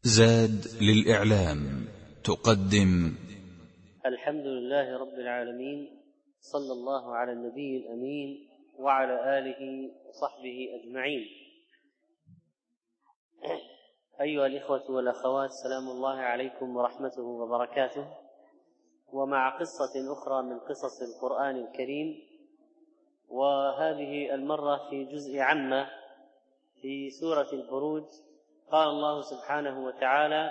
زاد للإعلام تقدم الحمد لله رب العالمين، صلى الله على النبي الأمين وعلى آله وصحبه أجمعين. أيها الإخوة والأخوات، سلام الله عليكم ورحمته وبركاته. ومع قصة أخرى من قصص القرآن الكريم، وهذه المرة في جزء عامة في سورة البروج. قال الله سبحانه وتعالى: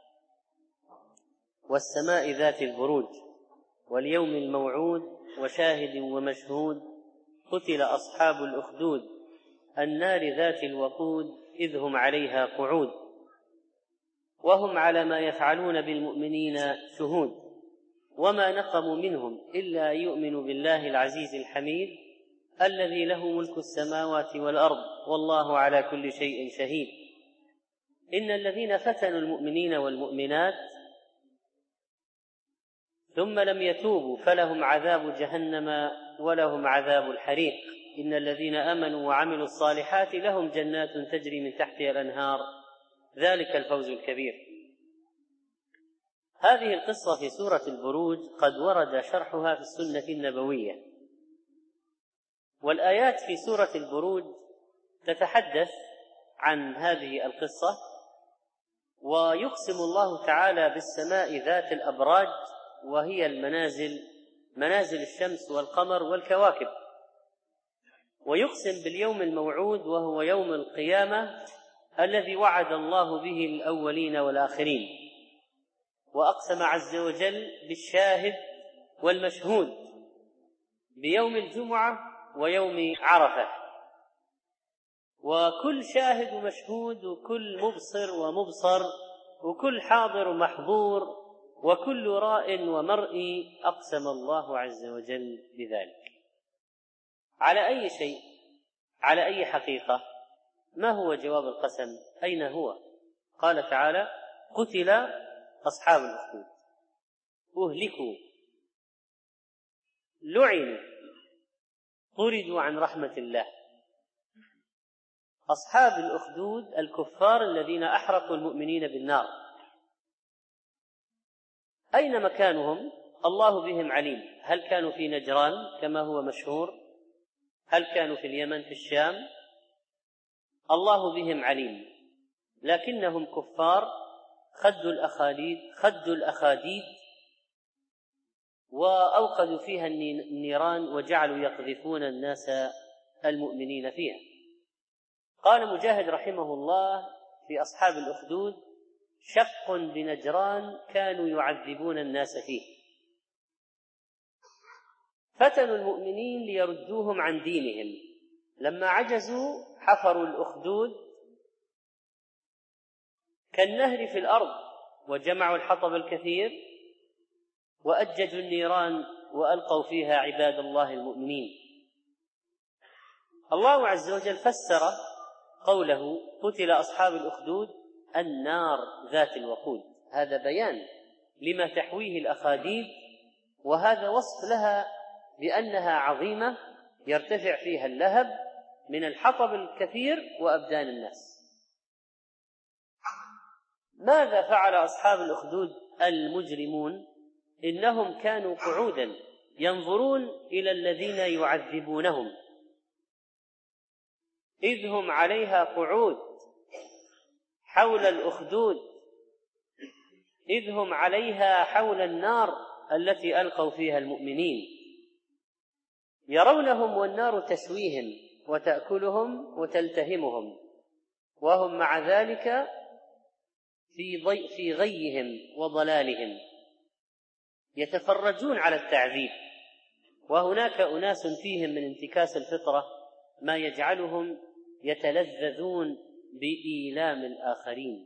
والسماء ذات البروج واليوم الموعود وشاهد ومشهود قتل أصحاب الأخدود النار ذات الوقود إذ هم عليها قعود وهم على ما يفعلون بالمؤمنين شهود وما نقموا منهم إلا يؤمنوا بالله العزيز الحميد الذي له ملك السماوات والأرض والله على كل شيء شهيد. إن الذين فتنوا المؤمنين والمؤمنات ثم لم يتوبوا فلهم عذاب جهنم ولهم عذاب الحريق. إن الذين آمنوا وعملوا الصالحات لهم جنات تجري من تحتها الأنهار ذلك الفوز الكبير. هذه القصة في سورة البروج قد ورد شرحها في السنة النبوية، والآيات في سورة البروج تتحدث عن هذه القصة. ويقسم الله تعالى بالسماء ذات الأبراج، وهي منازل الشمس والقمر والكواكب. ويقسم باليوم الموعود وهو يوم القيامة الذي وعد الله به الأولين والآخرين. وأقسم عز وجل بالشاهد والمشهود بيوم الجمعة ويوم عرفة. وكل شاهد ومشهود وكل مبصر ومبصر وكل حاضر ومحظور وكل راء ومرئي أقسم الله عز وجل بذلك. على أي شيء؟ على أي حقيقة؟ ما هو جواب القسم؟ أين هو؟ قال تعالى: قتل أصحاب الأخدود، أهلكوا، لعنوا، طردوا عن رحمة الله. أصحاب الأخدود الكفار الذين أحرقوا المؤمنين بالنار. أين مكانهم؟ الله بهم عليم. هل كانوا في نجران كما هو مشهور؟ هل كانوا في اليمن في الشام؟ الله بهم عليم، لكنهم كفار خدوا الأخاديد وأوقدوا فيها النيران وجعلوا يقذفون الناس المؤمنين فيها. قال مجاهد رحمه الله في أصحاب الأخدود: شق بنجران كانوا يعذبون الناس فيه. فتنوا المؤمنين ليردوهم عن دينهم. لما عجزوا حفروا الأخدود كالنهر في الأرض، وجمعوا الحطب الكثير وأججوا النيران وألقوا فيها عباد الله المؤمنين. الله عز وجل فسر قوله قتل أصحاب الأخدود النار ذات الوقود. هذا بيان لما تحويه الأخاديد، وهذا وصف لها بأنها عظيمة يرتفع فيها اللهب من الحطب الكثير وأبدان الناس. ماذا فعل أصحاب الأخدود المجرمون؟ إنهم كانوا قعودا ينظرون إلى الذين يعذبونهم إذ هم عليها قعود حول الأخدود، إذ هم عليها حول النار التي ألقوا فيها المؤمنين، يرونهم والنار تسويهم وتأكلهم وتلتهمهم، وهم مع ذلك في غيهم وضلالهم يتفرجون على التعذيب. وهناك أناس فيهم من انتكاس الفطرة ما يجعلهم يتلذذون بإيلام الآخرين.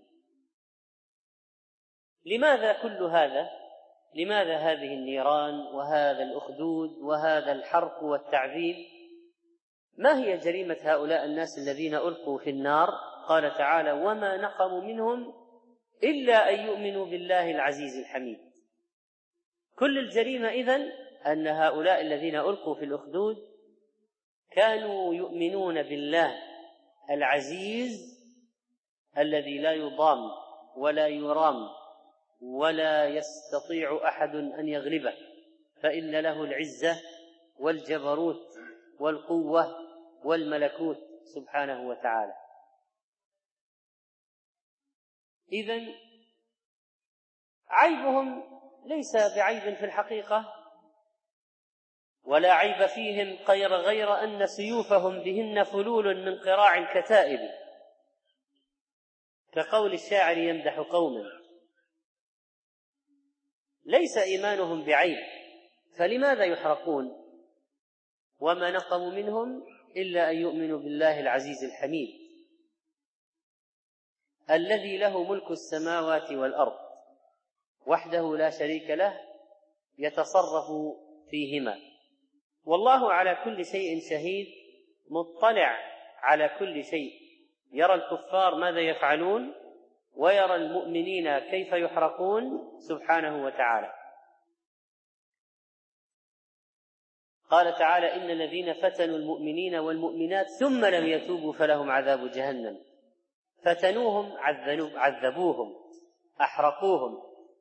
لماذا كل هذا؟ لماذا هذه النيران وهذا الأخدود وهذا الحرق والتعذيب؟ ما هي جريمة هؤلاء الناس الذين ألقوا في النار؟ قال تعالى: وما نقموا منهم إلا أن يؤمنوا بالله العزيز الحميد. كل الجريمة إذن أن هؤلاء الذين ألقوا في الأخدود كانوا يؤمنون بالله العزيز الذي لا يضام ولا يرام ولا يستطيع أحد أن يغلبه، فإن له العزة والجبروت والقوة والملكوت سبحانه وتعالى. إذن عيبهم ليس بعيب في الحقيقة، ولا عيب فيهم غير أن سيوفهم بهن فلول من قراع الكتائب، كقول الشاعر يمدح قوما. ليس إيمانهم بعيب، فلماذا يحرقون؟ وما نقموا منهم إلا أن يؤمنوا بالله العزيز الحميد الذي له ملك السماوات والأرض وحده لا شريك له يتصرف فيهما، والله على كل شيء شهيد مطلع على كل شيء، يرى الكفار ماذا يفعلون ويرى المؤمنين كيف يحرقون سبحانه وتعالى. قال تعالى: إن الذين فتنوا المؤمنين والمؤمنات ثم لم يتوبوا فلهم عذاب جهنم. فتنوهم، عذبوهم، أحرقوهم.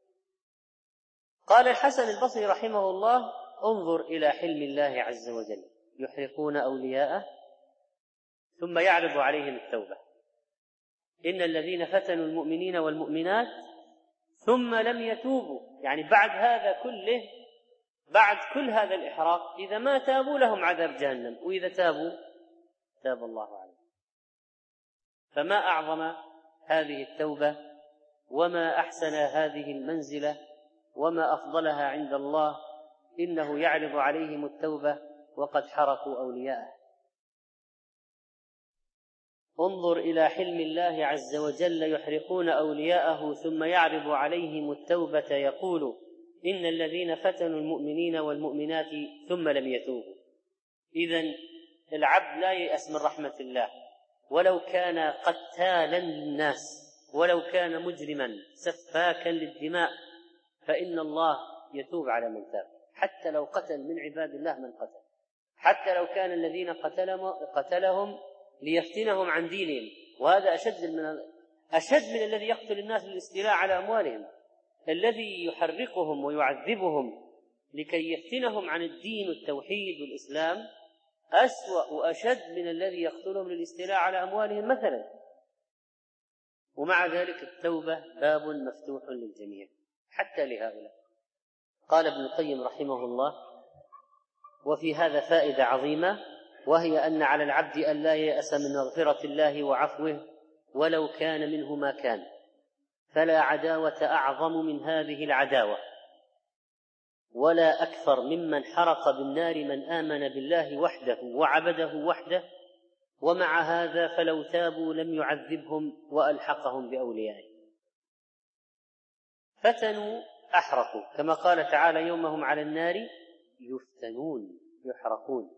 قال الحسن البصري رحمه الله: انظر إلى حلم الله عز وجل، يحرقون أولياءه ثم يعرض عليهم التوبة. إن الذين فتنوا المؤمنين والمؤمنات ثم لم يتوبوا، يعني بعد هذا كله، بعد كل هذا الإحراق، إذا ما تابوا لهم عذاب جهنم، وإذا تابوا تاب الله عليهم. فما أعظم هذه التوبة، وما أحسن هذه المنزلة، وما أفضلها عند الله. إنه يعرض عليهم التوبة وقد حرقوا أولياءه. انظر إلى حلم الله عز وجل، يحرقون أولياءه ثم يعرض عليهم التوبة يقول: إن الذين فتنوا المؤمنين والمؤمنات ثم لم يتوبوا. إذن العبد لا ييأس من رحمة الله، ولو كان قتالا للناس، ولو كان مجرما سفاكا للدماء، فإن الله يتوب على من تاب، حتى لو قتل من عباد الله من قتل، حتى لو كان الذين قتلهم ليفتنهم عن دينهم، وهذا أشد من الذي يقتل الناس للاستيلاء على أموالهم. الذي يحرقهم ويعذبهم لكي يفتنهم عن الدين والتوحيد والإسلام أسوأ وأشد من الذي يقتلهم للاستيلاء على أموالهم مثلا. ومع ذلك التوبة باب مفتوح للجميع حتى لهؤلاء. قال ابن القيم رحمه الله: وفي هذا فائدة عظيمة، وهي أن على العبد أن لا ييأس من مغفرة الله وعفوه ولو كان منه ما كان، فلا عداوة أعظم من هذه العداوة، ولا أكثر ممن حرق بالنار من آمن بالله وحده وعبده وحده، ومع هذا فلو تابوا لم يعذبهم وألحقهم بأوليائه. فتنوا أحرقوا، كما قال تعالى: يوم هم على النار يفتنون، يحرقون.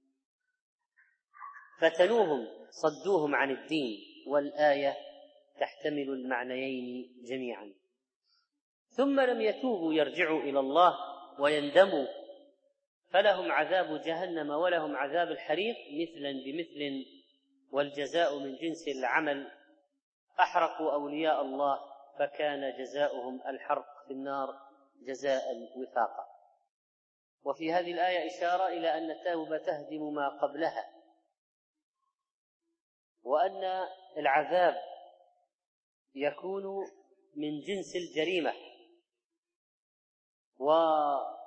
فتنوهم، صدوهم عن الدين، والآية تحتمل المعنيين جميعا. ثم لم يتوبوا، يرجعوا إلى الله ويندموا، فلهم عذاب جهنم ولهم عذاب الحريق مثلا بمثل، والجزاء من جنس العمل. أحرقوا أولياء الله فكان جزاؤهم الحرق في النار جزاء وفاقا. وفي هذه الآية إشارة إلى أن التوبة تهدم ما قبلها، وأن العذاب يكون من جنس الجريمة. ولو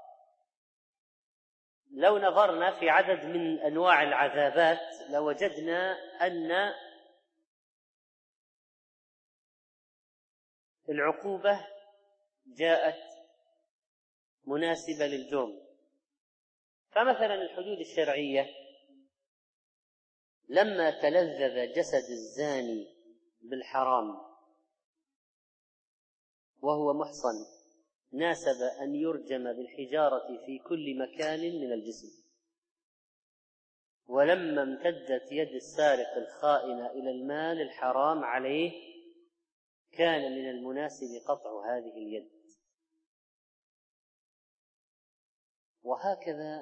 نظرنا في عدد من أنواع العذابات لوجدنا أن العقوبة جاءت مناسبة للجرم. فمثلا الحدود الشرعية، لما تلذذ جسد الزاني بالحرام وهو محصن ناسب أن يرجم بالحجارة في كل مكان من الجسم. ولما امتدت يد السارق الخائن إلى المال الحرام عليه كان من المناسب قطع هذه اليد. وهكذا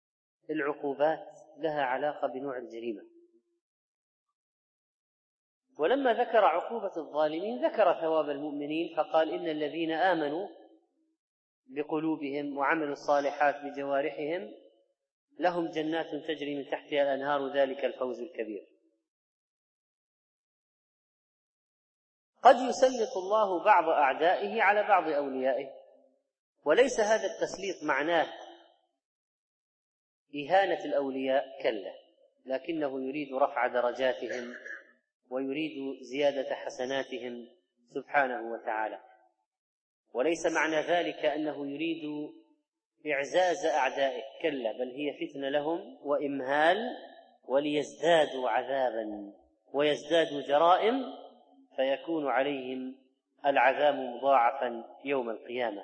العقوبات لها علاقة بنوع الجريمة. ولما ذكر عقوبة الظالمين ذكر ثواب المؤمنين فقال إن الذين آمنوا بقلوبهم وعملوا الصالحات بجوارحهم لهم جنات تجري من تحتها الأنهار ذلك الفوز الكبير. قد يسلط الله بعض أعدائه على بعض أوليائه، وليس هذا التسليط معناه إهانة الأولياء، كلا، لكنه يريد رفع درجاتهم ويريد زيادة حسناتهم سبحانه وتعالى. وليس معنى ذلك أنه يريد إعزاز أعدائه، كلا، بل هي فتنة لهم وإمهال وليزدادوا عذابا ويزدادوا جرائم فيكون عليهم العذاب مضاعفا يوم القيامة.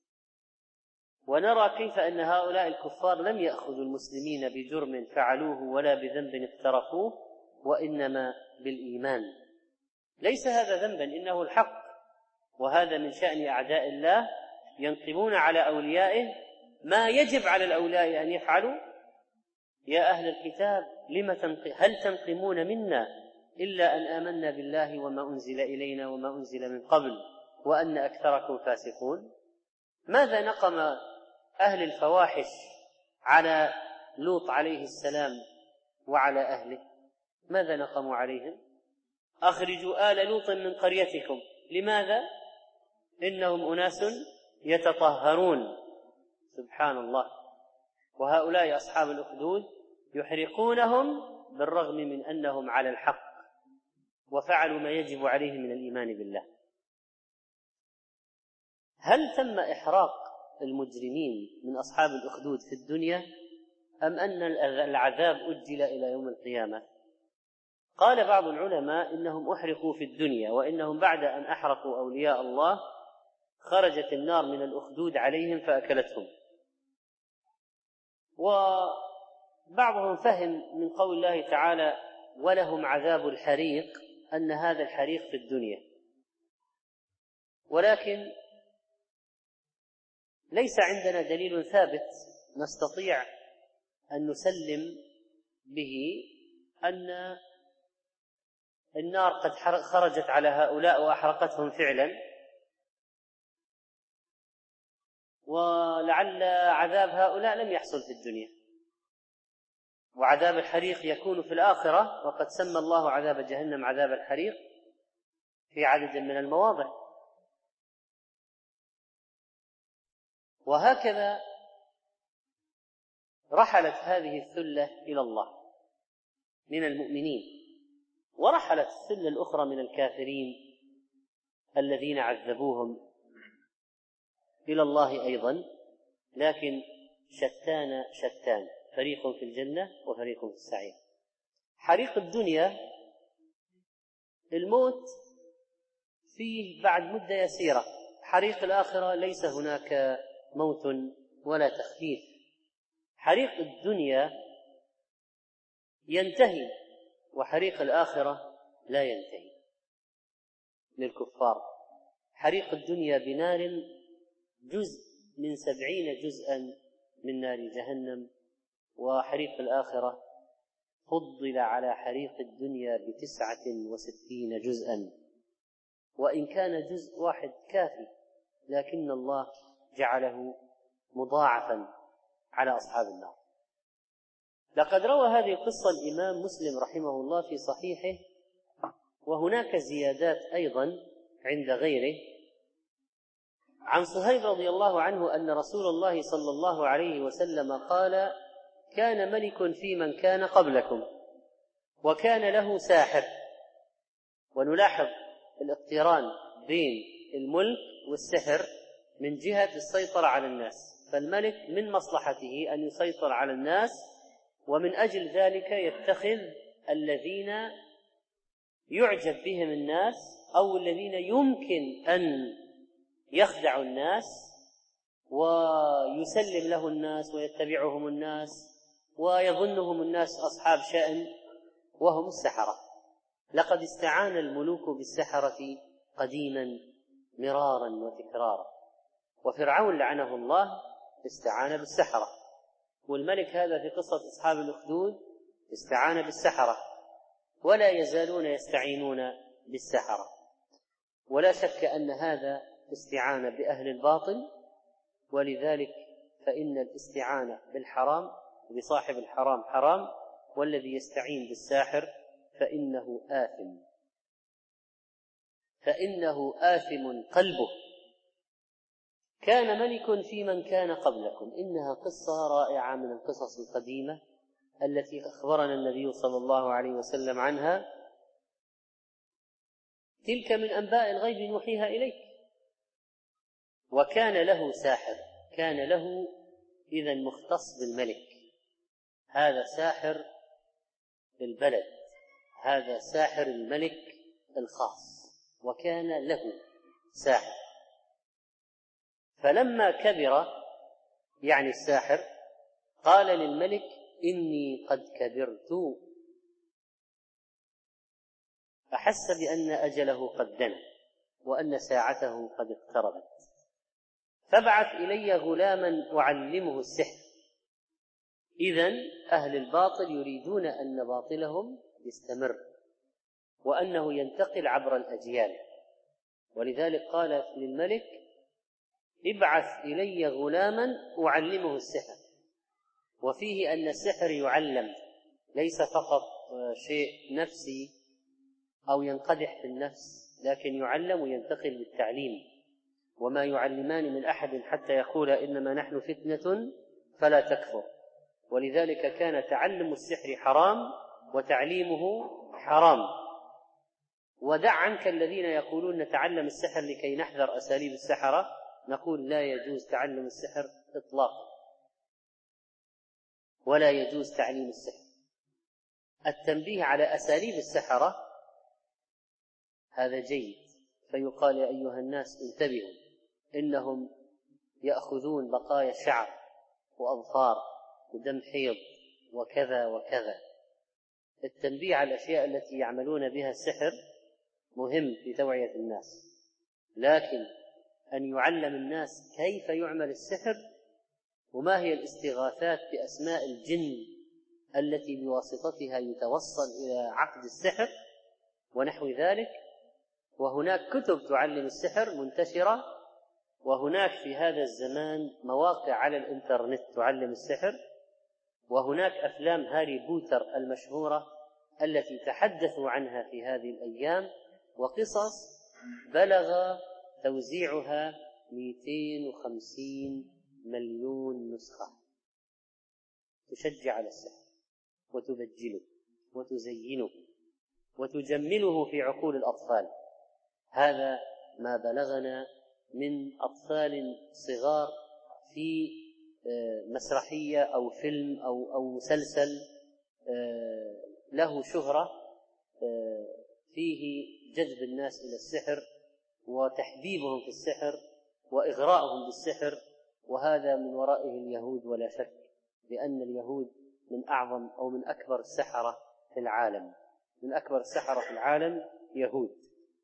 ونرى كيف أن هؤلاء الكفار لم يأخذوا المسلمين بجرم فعلوه ولا بذنب اقترفوه، وإنما بالإيمان. ليس هذا ذنبا، إنه الحق، وهذا من شأن أعداء الله، ينقمون على أوليائه ما يجب على الأولياء أن يفعلوا. يا أهل الكتاب هل تنقمون منا إلا أن آمنا بالله وما أنزل إلينا وما أنزل من قبل وأن أكثركم فاسقون؟ ماذا نقم أهل الفواحش على لوط عليه السلام وعلى أهله؟ ماذا نقموا عليهم؟ أخرجوا آل لوط من قريتكم. لماذا؟ إنهم أناس يتطهرون. سبحان الله. وهؤلاء أصحاب الأخدود يحرقونهم بالرغم من أنهم على الحق وفعلوا ما يجب عليهم من الإيمان بالله. هل تم إحراق المجرمين من أصحاب الأخدود في الدنيا أم أن العذاب أجل إلى يوم القيامة؟ قال بعض العلماء إنهم أحرقوا في الدنيا، وإنهم بعد أن أحرقوا أولياء الله خرجت النار من الأخدود عليهم فأكلتهم. وبعضهم فهم من قول الله تعالى ولهم عذاب الحريق أن هذا الحريق في الدنيا، ولكن ليس عندنا دليل ثابت نستطيع أن نسلم به أن النار قد خرجت على هؤلاء وأحرقتهم فعلا، ولعل عذاب هؤلاء لم يحصل في الدنيا، وعذاب الحريق يكون في الآخرة، وقد سمى الله عذاب جهنم عذاب الحريق في عدد من المواضع. وهكذا رحلت هذه الثلة إلى الله من المؤمنين، ورحلت الثلة الأخرى من الكافرين الذين عذبوهم إلى الله أيضا، لكن شتان، فريق في الجنة وفريق في السعير. حريق الدنيا الموت فيه بعد مدة يسيرة، حريق الآخرة ليس هناك موت ولا تخفيف. حريق الدنيا ينتهي، وحريق الآخرة لا ينتهي للكفار. حريق الدنيا بنار جزء من 70 جزءا من نار جهنم، وحريق الآخرة فضل على حريق الدنيا ب69 جزءا، وإن كان جزء واحد كافي لكن الله جعله مضاعفا على أصحاب النار. لقد روى هذه القصة الإمام مسلم رحمه الله في صحيحه، وهناك زيادات أيضا عند غيره، عن صهيب رضي الله عنه أن رسول الله صلى الله عليه وسلم قال: كان ملك في من كان قبلكم وكان له ساحر. ونلاحظ الاقتران بين الملك والسحر من جهة السيطرة على الناس، فالملك من مصلحته أن يسيطر على الناس، ومن أجل ذلك يتخذ الذين يعجب بهم الناس أو الذين يمكن أن يخدعوا الناس ويسلم له الناس ويتبعهم الناس ويظنهم الناس أصحاب شأن، وهم السحرة. لقد استعان الملوك بالسحرة قديما مرارا وتكرارا، وفرعون لعنه الله استعان بالسحرة، والملك هذا في قصة أصحاب الأخدود استعان بالسحرة، ولا يزالون يستعينون بالسحرة. ولا شك أن هذا استعانة بأهل الباطل، ولذلك فإن الاستعانة بالحرام بصاحب الحرام حرام، والذي يستعين بالساحر فإنه آثم قلبه. كان ملك في من كان قبلكم. إنها قصة رائعة من القصص القديمة التي أخبرنا النبي صلى الله عليه وسلم عنها. تلك من أنباء الغيب نوحيها إليك. وكان له ساحر، كان له إذن مختص بالملك، هذا ساحر البلد، هذا ساحر الملك الخاص، وكان له ساحر. فلما كبر يعني الساحر قال للملك: إني قد كبرت. أحس بأن أجله قد دنا وأن ساعته قد اقتربت، فابعث إلي غلاما أعلمه السحر. إذن أهل الباطل يريدون أن باطلهم يستمر وأنه ينتقل عبر الأجيال، ولذلك قال للملك: ابعث إلي غلاما أعلمه السحر. وفيه أن السحر يعلم، ليس فقط شيء نفسي أو ينقدح في النفس، لكن يعلم وينتقل بالتعليم. وما يعلمان من أحد حتى يقول إنما نحن فتنة فلا تكفر. ولذلك كان تعلم السحر حرام وتعليمه حرام. ودع عنك الذين يقولون نتعلم السحر لكي نحذر أساليب السحرة. نقول لا يجوز تعلم السحر إطلاقا، ولا يجوز تعليم السحر. التنبيه على أساليب السحرة هذا جيد، فيقال: يا أيها الناس انتبهوا، إنهم يأخذون بقايا شعر وأظفار ودم حيض وكذا وكذا. التنبيه على الأشياء التي يعملون بها السحر مهم في توعية الناس، لكن أن يعلم الناس كيف يعمل السحر وما هي الاستغاثات بأسماء الجن التي بواسطتها يتوصل إلى عقد السحر ونحو ذلك. وهناك كتب تعلم السحر منتشرة، وهناك في هذا الزمان مواقع على الإنترنت تعلم السحر، وهناك أفلام هاري بوتر المشهورة التي تحدثوا عنها في هذه الأيام، وقصص بلغ توزيعها 250 مليون نسخة تشجع على السحر وتبجله وتزينه وتجمله في عقول الأطفال. هذا ما بلغنا من أطفال صغار في مسرحية أو فيلم أو مسلسل له شهرة فيه جذب الناس إلى السحر وتحبيبهم في السحر وإغراءهم بالسحر، وهذا من ورائه اليهود ولا شك، لأن اليهود من أعظم أو من أكبر السحرة في العالم، من أكبر السحرة في العالم يهود.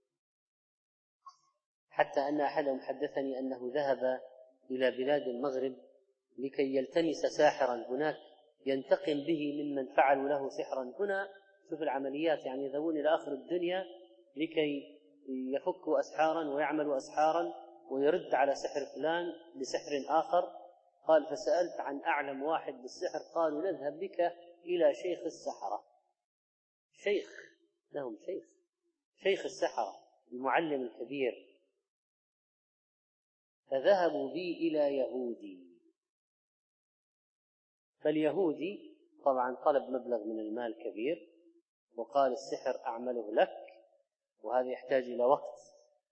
حتى أن أحدهم حدثني أنه ذهب إلى بلاد المغرب لكي يلتمس ساحرا هناك ينتقم به ممن فعلوا له سحرا هنا. شوف العمليات، يعني يذهبون إلى آخر الدنيا لكي يفكوا أسحارا ويعملوا أسحارا ويرد على سحر فلان بسحر آخر. قال: فسألت عن أعلم واحد بالسحر، قالوا: نذهب بك إلى شيخ السحرة. شيخ لهم، شيخ السحرة، المعلم الكبير. فذهبوا بي إلى يهودي، فاليهودي طبعا طلب مبلغ من المال كبير وقال: السحر أعمله لك، وهذا يحتاج إلى وقت،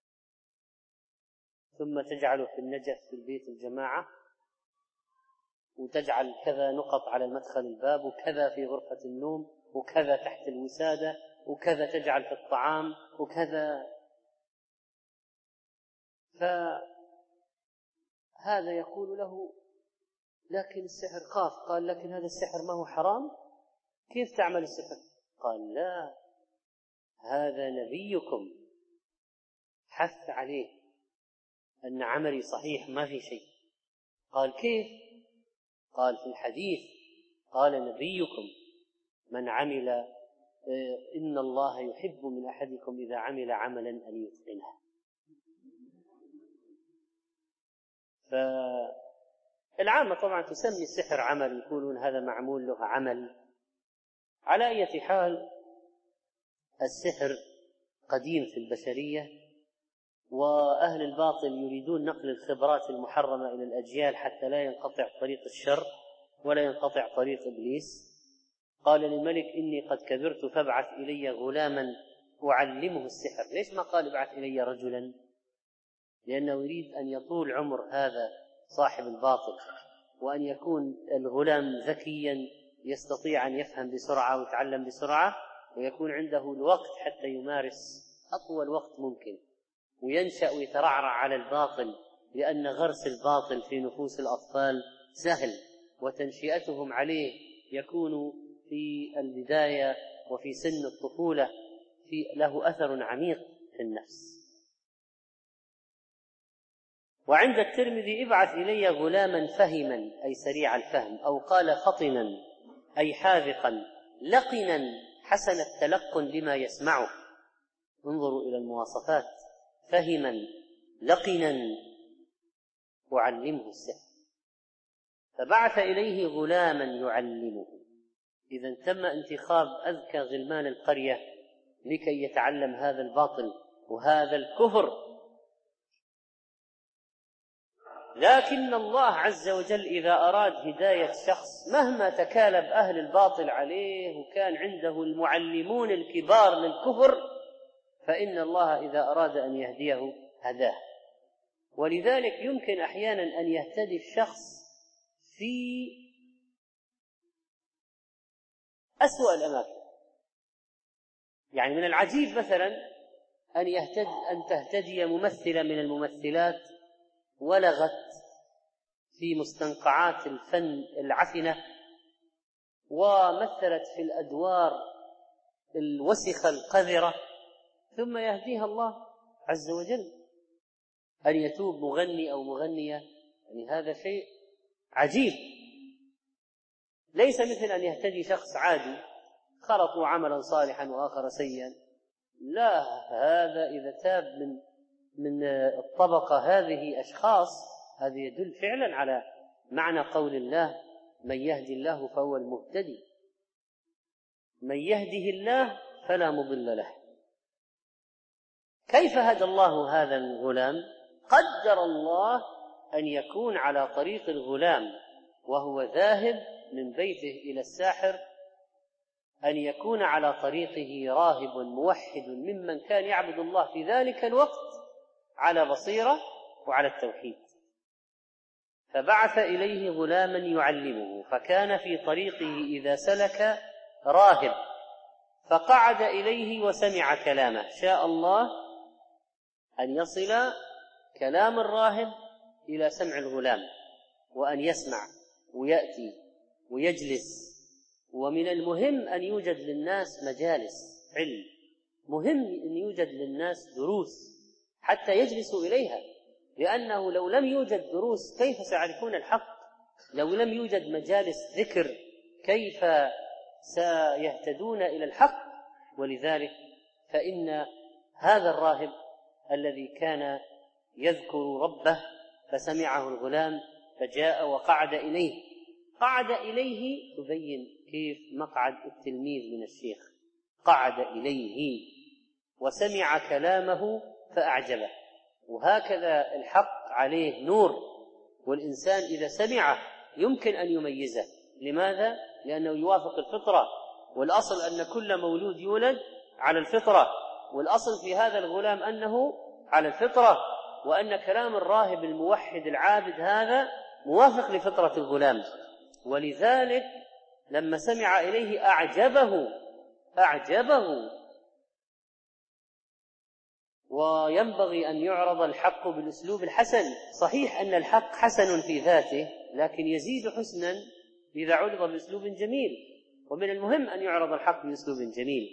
ثم تجعله في النجف في البيت الجماعة، وتجعل كذا نقط على مدخل الباب، وكذا في غرفة النوم، وكذا تحت الوسادة، وكذا تجعل في الطعام، وكذا. فهذا يقول له: لكن السحر خاف. قال: لكن هذا السحر ما هو حرام؟ كيف تعمل السحر؟ قال: لا، هذا نبيكم حث عليه أن عملي صحيح ما في شيء. قال: كيف؟ قال: في الحديث قال نبيكم: من عمل إن الله يحب من أحدكم إذا عمل عملا أن يتقنه. فالعامة طبعا تسمي السحر عمل، يقولون هذا معمول له عمل. على أي حال السحر قديم في البشرية، وأهل الباطل يريدون نقل الخبرات المحرمة إلى الأجيال حتى لا ينقطع طريق الشر ولا ينقطع طريق إبليس. قال للملك إني قد كبرت فابعث إلي غلاما أعلمه السحر. ليش ما قال ابعث إلي رجلا؟ لأنه يريد أن يطول عمر هذا صاحب الباطل، وأن يكون الغلام ذكيا يستطيع أن يفهم بسرعة ويتعلم بسرعة، ويكون عنده الوقت حتى يمارس أطول وقت ممكن، وينشأ ويترعرع على الباطل، لأن غرس الباطل في نفوس الأطفال سهل، وتنشئتهم عليه يكون في البداية وفي سن الطفولة له أثر عميق في النفس. وعند الترمذي ابعث إلي غلاما فهما أي سريع الفهم، أو قال فطنا أي حاذقا، لقنا حسن التلقن لما يسمعه. انظروا إلى المواصفات: فهما، لقنا، أعلمه السحر. فبعث إليه غلاما يعلمه. إذا تم انتخاب أذكى غلمان القرية لكي يتعلم هذا الباطل وهذا الكفر. لكن الله عز وجل إذا أراد هداية شخص مهما تكالب أهل الباطل عليه وكان عنده المعلمون الكبار للكفر، فإن الله إذا أراد أن يهديه هداه. ولذلك يمكن أحيانا أن يهتدي الشخص في أسوأ الأماكن. يعني من العجيب مثلا أن تهتدي ممثلة من الممثلات ولغت في مستنقعات الفن العفنة ومثلت في الأدوار الوسخة القذرة، ثم يهديها الله عز وجل أن يتوب مغني أو مغنية. يعني هذا شيء عجيب، ليس مثل أن يهتدي شخص عادي خلطوا عملا صالحا وآخر سيئا. لا، هذا إذا تاب من الطبقة هذه أشخاص، هذا يدل فعلا على معنى قول الله: من يهدي الله فهو المهتدي، من يهده الله فلا مضل له. كيف هدى الله هذا الغلام؟ قدر الله أن يكون على طريق الغلام وهو ذاهب من بيته إلى الساحر، أن يكون على طريقه راهب موحد ممن كان يعبد الله في ذلك الوقت على بصيرة وعلى التوحيد. فبعث إليه غلاما يعلمه، فكان في طريقه إذا سلك راهب فقعد إليه وسمع كلامه. شاء الله أن يصل كلام الراهب إلى سمع الغلام، وأن يسمع ويأتي ويجلس. ومن المهم أن يوجد للناس مجالس علم، مهم أن يوجد للناس دروس حتى يجلسوا إليها، لأنه لو لم يوجد دروس كيف سيعرفون الحق؟ لو لم يوجد مجالس ذكر كيف سيهتدون إلى الحق؟ ولذلك فإن هذا الراهب الذي كان يذكر ربه فسمعه الغلام فجاء وقعد إليه. قعد إليه تبين كيف مقعد التلميذ من الشيخ، قعد إليه وسمع كلامه فأعجبه. وهكذا الحق عليه نور، والإنسان إذا سمعه يمكن أن يميزه. لماذا؟ لأنه يوافق الفطرة، والأصل أن كل مولود يولد على الفطرة، والأصل في هذا الغلام أنه على الفطرة، وأن كلام الراهب الموحد العابد هذا موافق لفطرة الغلام. ولذلك لما سمع إليه أعجبه. وينبغي أن يعرض الحق بالأسلوب الحسن. صحيح أن الحق حسن في ذاته، لكن يزيد حسنا إذا عرض بأسلوب جميل، ومن المهم أن يعرض الحق بأسلوب جميل.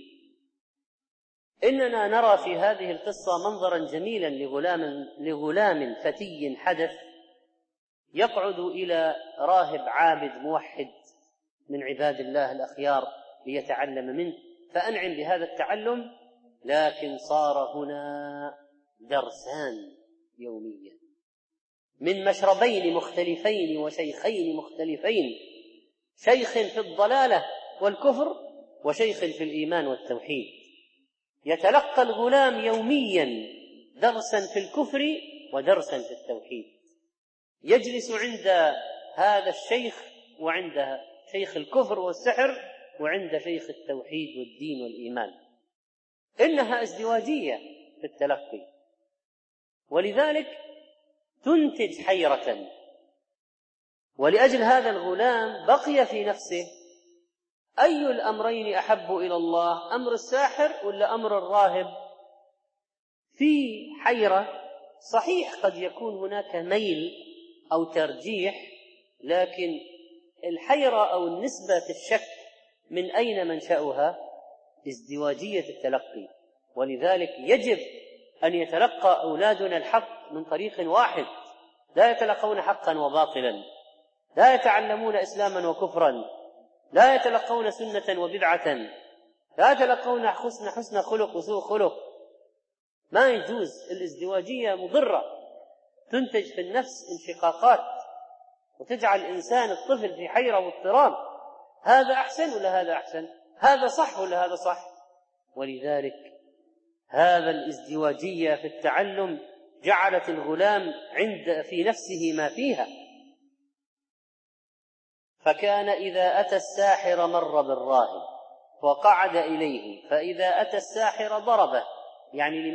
إننا نرى في هذه القصة منظرا جميلا لغلام فتي حدث يقعد إلى راهب عابد موحد من عباد الله الأخيار ليتعلم منه، فأنعم بهذا التعلم، لكن صار هنا درسان يوميا من مشربين مختلفين وشيخين مختلفين، شيخ في الضلالة والكفر وشيخ في الإيمان والتوحيد. يتلقى الغلام يوميا درسا في الكفر ودرسا في التوحيد، يجلس عند هذا الشيخ وعند شيخ الكفر والسحر وعند شيخ التوحيد والدين والإيمان. إنها ازدواجية في التلقي، ولذلك تنتج حيرة. ولأجل هذا الغلام بقي في نفسه أي الأمرين أحب إلى الله، أمر الساحر ولا أمر الراهب؟ في حيرة. صحيح قد يكون هناك ميل أو ترجيح، لكن الحيرة أو النسبة الشك من أين منشأها؟ ازدواجية التلقي. ولذلك يجب أن يتلقى أولادنا الحق من طريق واحد، لا يتلقون حقا وباطلا، لا يتعلمون إسلاما وكفرا، لا يتلقون سنة وبدعة، لا يتلقون حسن خلق وسوء خلق. ما يجوز. الازدواجية مضرة، تنتج في النفس انشقاقات وتجعل الإنسان الطفل في حيرة واضطراب، هذا أحسن ولا هذا أحسن، هذا صح ولا هذا صح. ولذلك هذا الازدواجية في التعلم جعلت الغلام في نفسه ما فيها. فكان إذا أتى الساحر مر بالراهب وقعد إليه، فإذا أتى الساحر ضربه. يعني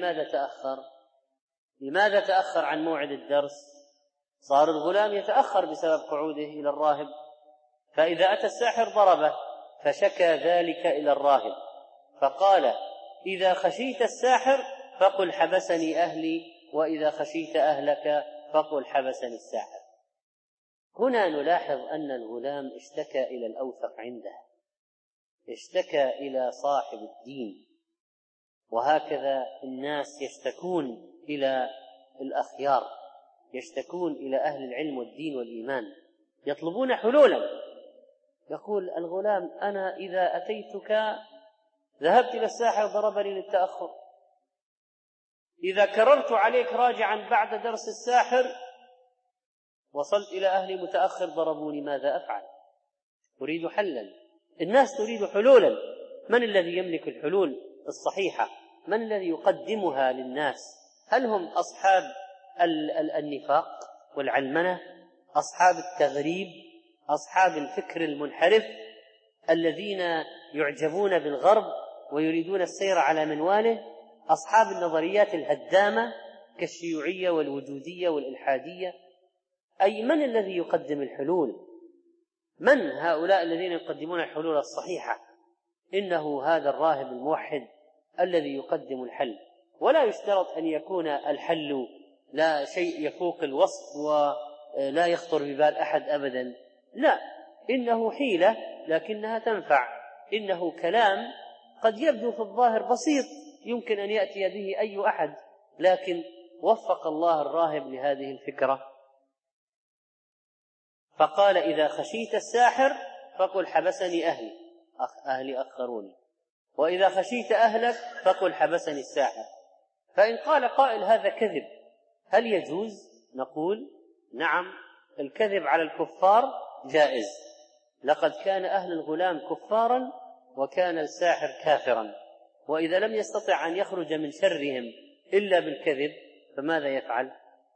لماذا تأخر عن موعد الدرس؟ صار الغلام يتأخر بسبب قعوده إلى الراهب. فإذا أتى الساحر ضربه، فشكى ذلك إلى الراهب فقال: إذا خشيت الساحر فقل حبسني أهلي، وإذا خشيت أهلك فقل حبسني الساحر. هنا نلاحظ أن الغلام اشتكى إلى الأوثق عنده، اشتكى إلى صاحب الدين. وهكذا الناس يشتكون إلى الأخيار، يشتكون إلى أهل العلم والدين والإيمان، يطلبون حلولا. يقول الغلام: أنا إذا أتيتك ذهبت إلى الساحر ضربني للتأخر، إذا كررت عليك راجعا بعد درس الساحر وصلت إلى أهلي متأخر ضربوني، ماذا أفعل؟ أريد حلا. الناس تريد حلولا. من الذي يملك الحلول الصحيحة؟ من الذي يقدمها للناس؟ هل هم أصحاب النفاق والعلمنة، أصحاب التغريب، أصحاب الفكر المنحرف الذين يعجبون بالغرب ويريدون السير على منواله، أصحاب النظريات الهدامة كالشيوعية والوجودية والإلحادية؟ أي من الذي يقدم الحلول؟ من هؤلاء الذين يقدمون الحلول الصحيحة؟ إنه هذا الراهب الموحد الذي يقدم الحل. ولا يشترط أن يكون الحل لا شيء يفوق الوصف ولا يخطر ببال أحد أبدا، لا، إنه حيلة لكنها تنفع، إنه كلام قد يبدو في الظاهر بسيط يمكن أن يأتي به أي أحد، لكن وفق الله الراهب لهذه الفكرة. فقال: إذا خشيت الساحر فقل حبسني أهلي أخروني، وإذا خشيت أهلك فقل حبسني الساحر. فإن قال قائل: هذا كذب، هل يجوز؟ نقول: نعم، الكذب على الكفار جائز. لقد كان أهل الغلام كفارا وكان الساحر كافرا، وإذا لم يستطع أن يخرج من شرهم إلا بالكذب فماذا يفعل؟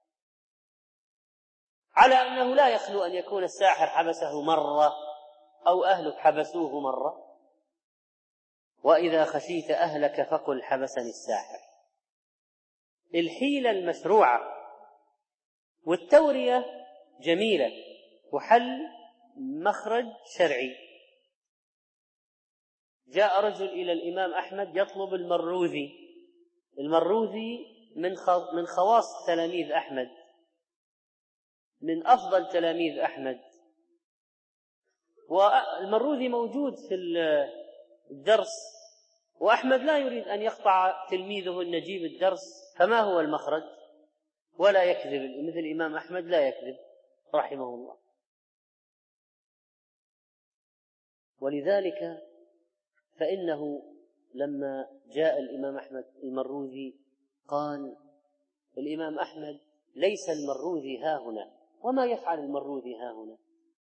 على أنه لا يخلو أن يكون الساحر حبسه مرة أو أهلك حبسوه مرة. وإذا خشيت أهلك فقل حبسني الساحر. الحيلة المشروعة والتورية جميلة وحل مخرج شرعي. جاء رجل إلى الإمام أحمد يطلب المروذي. المروذي من خواص تلاميذ أحمد، من أفضل تلاميذ أحمد، والمروذي موجود في الدرس، وأحمد لا يريد أن يقطع تلميذه النجيب الدرس، فما هو المخرج؟ ولا يكذب، مثل الإمام أحمد لا يكذب رحمه الله. ولذلك فإنه لما جاء الإمام أحمد المروذي قال الإمام أحمد: ليس المروذي ها هنا. وما يفعل المروذي ها هنا؟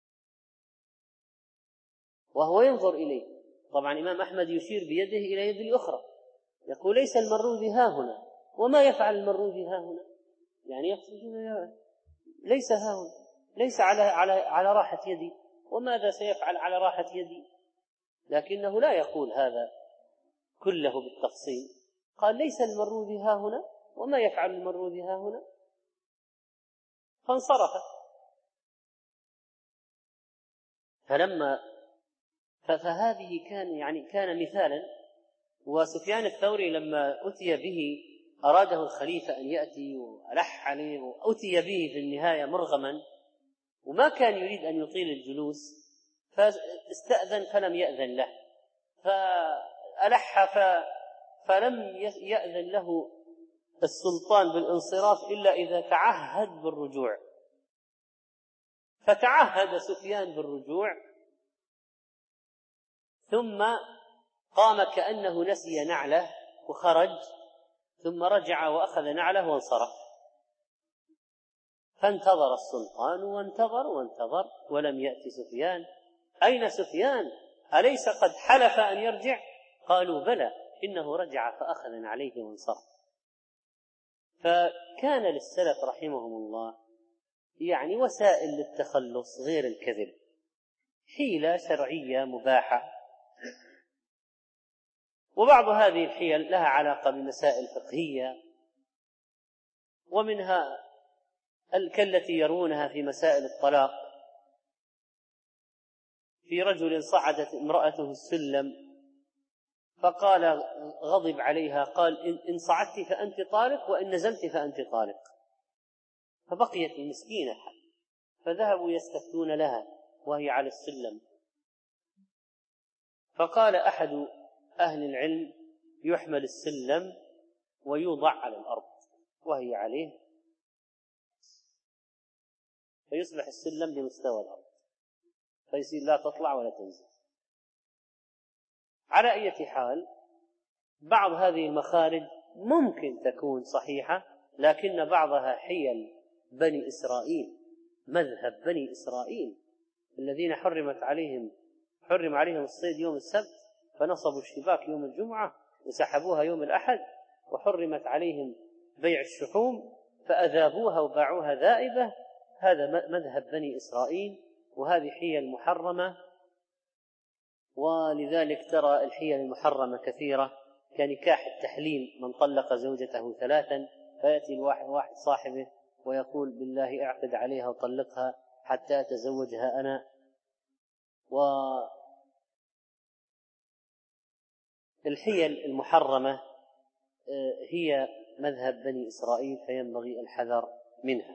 وهو ينظر إليه. طبعا الإمام أحمد يشير بيده إلى يد الأخرى، يقول: ليس المروذي ها هنا. وما يفعل المروذي ها هنا؟ يعني يقصد ليس ها هنا، ليس على راحة يدي. وماذا سيفعل على راحة يدي؟ لكنه لا يقول هذا كله بالتفصيل، قال: ليس المروذي ها هنا. وما يفعل المروذي ها هنا؟ فانصرف. فهذه كان مثالا. وسفيان الثوري لما أتي به أراده الخليفة أن يأتي وألح عليه، وأتي به في النهاية مرغما، وما كان يريد أن يطيل الجلوس، فاستأذن فلم يأذن له، فألح فلم يأذن له السلطان بالانصراف إلا إذا تعهد بالرجوع. فتعهد سفيان بالرجوع، ثم قام كأنه نسي نعله وخرج، ثم رجع وأخذ نعله وانصرف. فانتظر السلطان وانتظر ولم يأتي سفيان. أين سفيان؟ أليس قد حلف أن يرجع؟ قالوا: بلى، إنه رجع فأخذ نعليه وانصرف. فكان للسلف رحمهم الله وسائل للتخلص غير الكذب، حيلة شرعية مباحة. وبعض هذه الحيل لها علاقة بمسائل فقهية، ومنها كالتي يرونها في مسائل الطلاق. في رجل صعدت امرأته السلم فقال، غضب عليها، قال: إن صعدت فأنت طالق، وإن نزلت فأنت طالق. فبقيت المسكينة، فذهبوا يستفتون لها وهي على السلم. فقال أحد أهل العلم: يحمل السلم ويوضع على الأرض وهي عليه، فيصبح السلم بمستوى الأرض، فيصير لا تطلع ولا تنزل. على أي حال، بعض هذه المخارج ممكن تكون صحيحة، لكن بعضها حيل بني إسرائيل، مذهب بني إسرائيل الذين حرم عليهم الصيد يوم السبت، فنصبوا الشباك يوم الجمعة وسحبوها يوم الأحد، وحرمت عليهم بيع الشحوم فأذابوها وباعوها ذائبة. هذا مذهب بني إسرائيل، وهذه حيل محرمة. ولذلك ترى الحيل المحرمة كثيرة، كنكاح التحليل، من طلق زوجته 3 فيأتي الواحد صاحبه ويقول: بالله اعقد عليها وطلقها حتى أتزوجها أنا. والحيل المحرمة هي مذهب بني إسرائيل، فينبغي الحذر منها.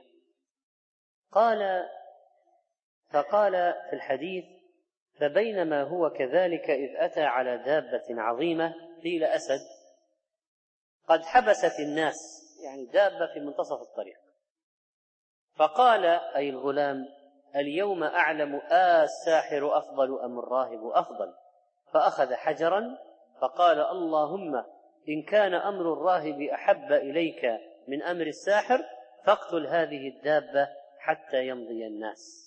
فقال في الحديث: فبينما هو كذلك إذ أتى على دابة عظيمة، قيل أسد، قد حبست الناس، دابة في منتصف الطريق. فقال، أي الغلام: اليوم أعلم الساحر أفضل أم الراهب أفضل؟ فأخذ حجرا فقال: اللهم إن كان أمر الراهب أحب إليك من أمر الساحر فاقتل هذه الدابة حتى يمضي الناس.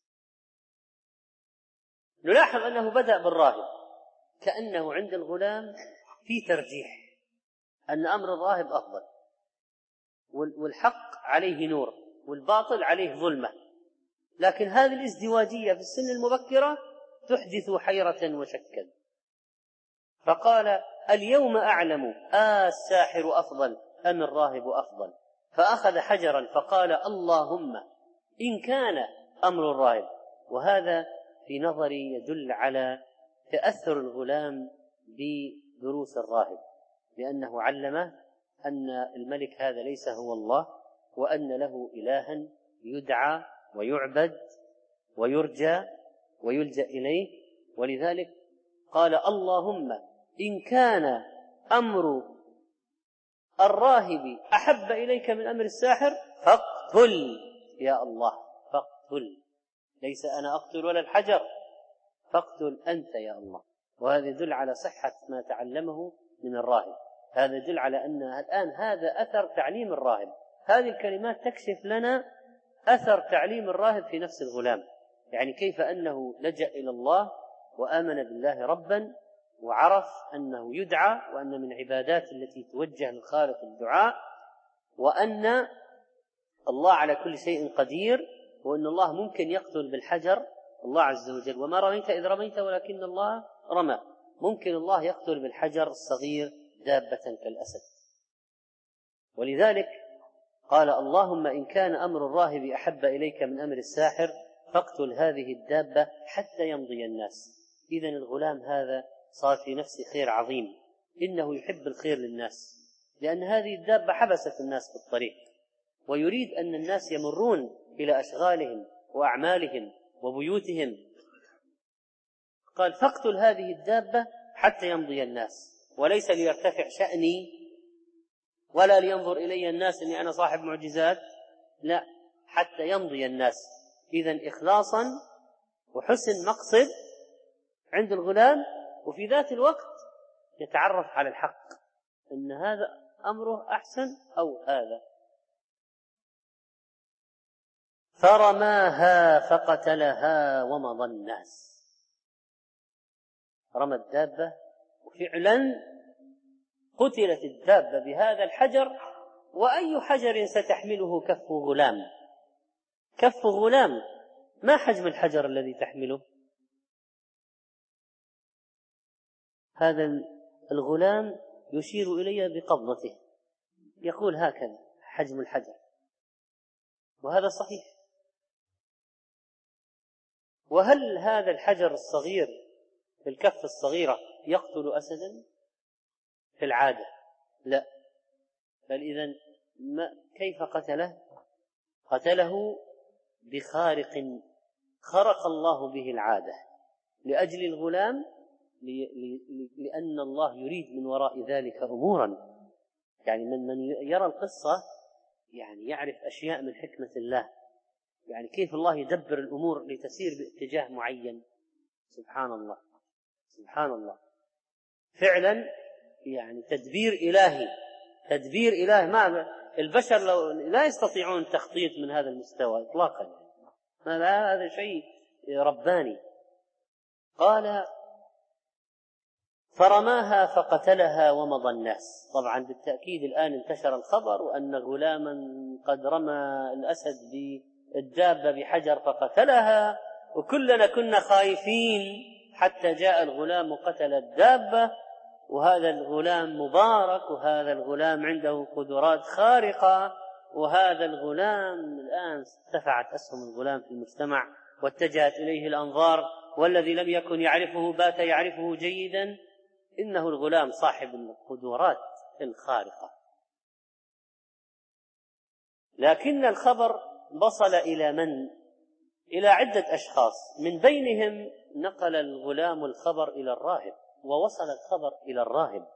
نلاحظ أنه بدأ بالراهب، كأنه عند الغلام في ترجيح أن أمر الراهب أفضل، والحق عليه نور والباطل عليه ظلمة. لكن هذه الازدواجية في السن المبكرة تحدث حيرة وشكا. فقال: اليوم أعلم الساحر أفضل أم الراهب أفضل؟ فأخذ حجرا فقال: اللهم إن كان أمر الراهب. وهذا في نظري يدل على تأثر الغلام بدروس الراهب، لأنه علمه أن الملك هذا ليس هو الله، وأن له إلها يدعى ويعبد ويرجى ويلجأ إليه. ولذلك قال: اللهم إن كان أمر الراهب أحب إليك من أمر الساحر فاقتل يا الله، فاقتل، ليس أنا أقتل ولا الحجر، فاقتل أنت يا الله. وهذا يدل على صحة ما تعلمه من الراهب. هذا يدل على أن الآن هذا أثر تعليم الراهب. هذه الكلمات تكشف لنا أثر تعليم الراهب في نفس الغلام، يعني كيف أنه لجأ إلى الله وآمن بالله ربا، وعرف أنه يدعى، وأن من عبادات التي توجه للخالق الدعاء، وأن الله على كل شيء قدير، وأن الله ممكن يقتل بالحجر الله عز وجل، وما رميت إذ رميت ولكن الله رمى. ممكن الله يقتل بالحجر الصغير دابة كالأسد. ولذلك قال اللهم إن كان أمر الراهب أحب إليك من أمر الساحر فاقتل هذه الدابة حتى يمضي الناس. إذن الغلام هذا صار في نفسه خير عظيم، إنه يحب الخير للناس، لأن هذه الدابة حبست الناس في الطريق، ويريد أن الناس يمرون إلى أشغالهم وأعمالهم وبيوتهم. قال فاقتل هذه الدابة حتى يمضي الناس، وليس ليرتفع شأني ولا لينظر إلي الناس أني أنا صاحب معجزات، لا، حتى يمضي الناس. إذن إخلاصا وحسن مقصد عند الغلام، وفي ذات الوقت يتعرف على الحق أن هذا أمره أحسن أو هذا. فرماها فقتلها ومضى الناس. رمى الدابة وفعلا قتلت الدابة بهذا الحجر. وأي حجر ستحمله كف غلام؟ كف غلام، ما حجم الحجر الذي تحمله؟ هذا الغلام يشير إلي بقبضته، يقول هكذا حجم الحجر، وهذا صحيح. وهل هذا الحجر الصغير في الكف الصغيرة يقتل أسدا في العادة؟ لا، بل إذن كيف قتله؟ قتله بخارق خرق الله به العادة لأجل الغلام، لأن الله يريد من وراء ذلك أمورا. يعني من يرى القصة يعني يعرف أشياء من حكمة الله، يعني كيف الله يدبر الأمور لتسير باتجاه معين. سبحان الله، سبحان الله، فعلا يعني تدبير إلهي، تدبير إلهي. ما البشر لا يستطيعون تخطيط من هذا المستوى إطلاقا، هذا شيء رباني. قال فرماها فقتلها ومضى الناس. طبعا بالتأكيد الآن انتشر الخبر وأن غلاما قد رمى الأسد بالدابة بحجر فقتلها، وكلنا كنا خايفين حتى جاء الغلام وقتل الدابة. وهذا الغلام مبارك، وهذا الغلام عنده قدرات خارقة، وهذا الغلام الآن ارتفعت أسهم الغلام في المجتمع واتجهت إليه الأنظار، والذي لم يكن يعرفه بات يعرفه جيدا. إنه الغلام صاحب القدرات الخارقة. لكن الخبر وصل إلى من؟ إلى عدة أشخاص، من بينهم نقل الغلام الخبر إلى الراهب، ووصل الخبر إلى الراهب.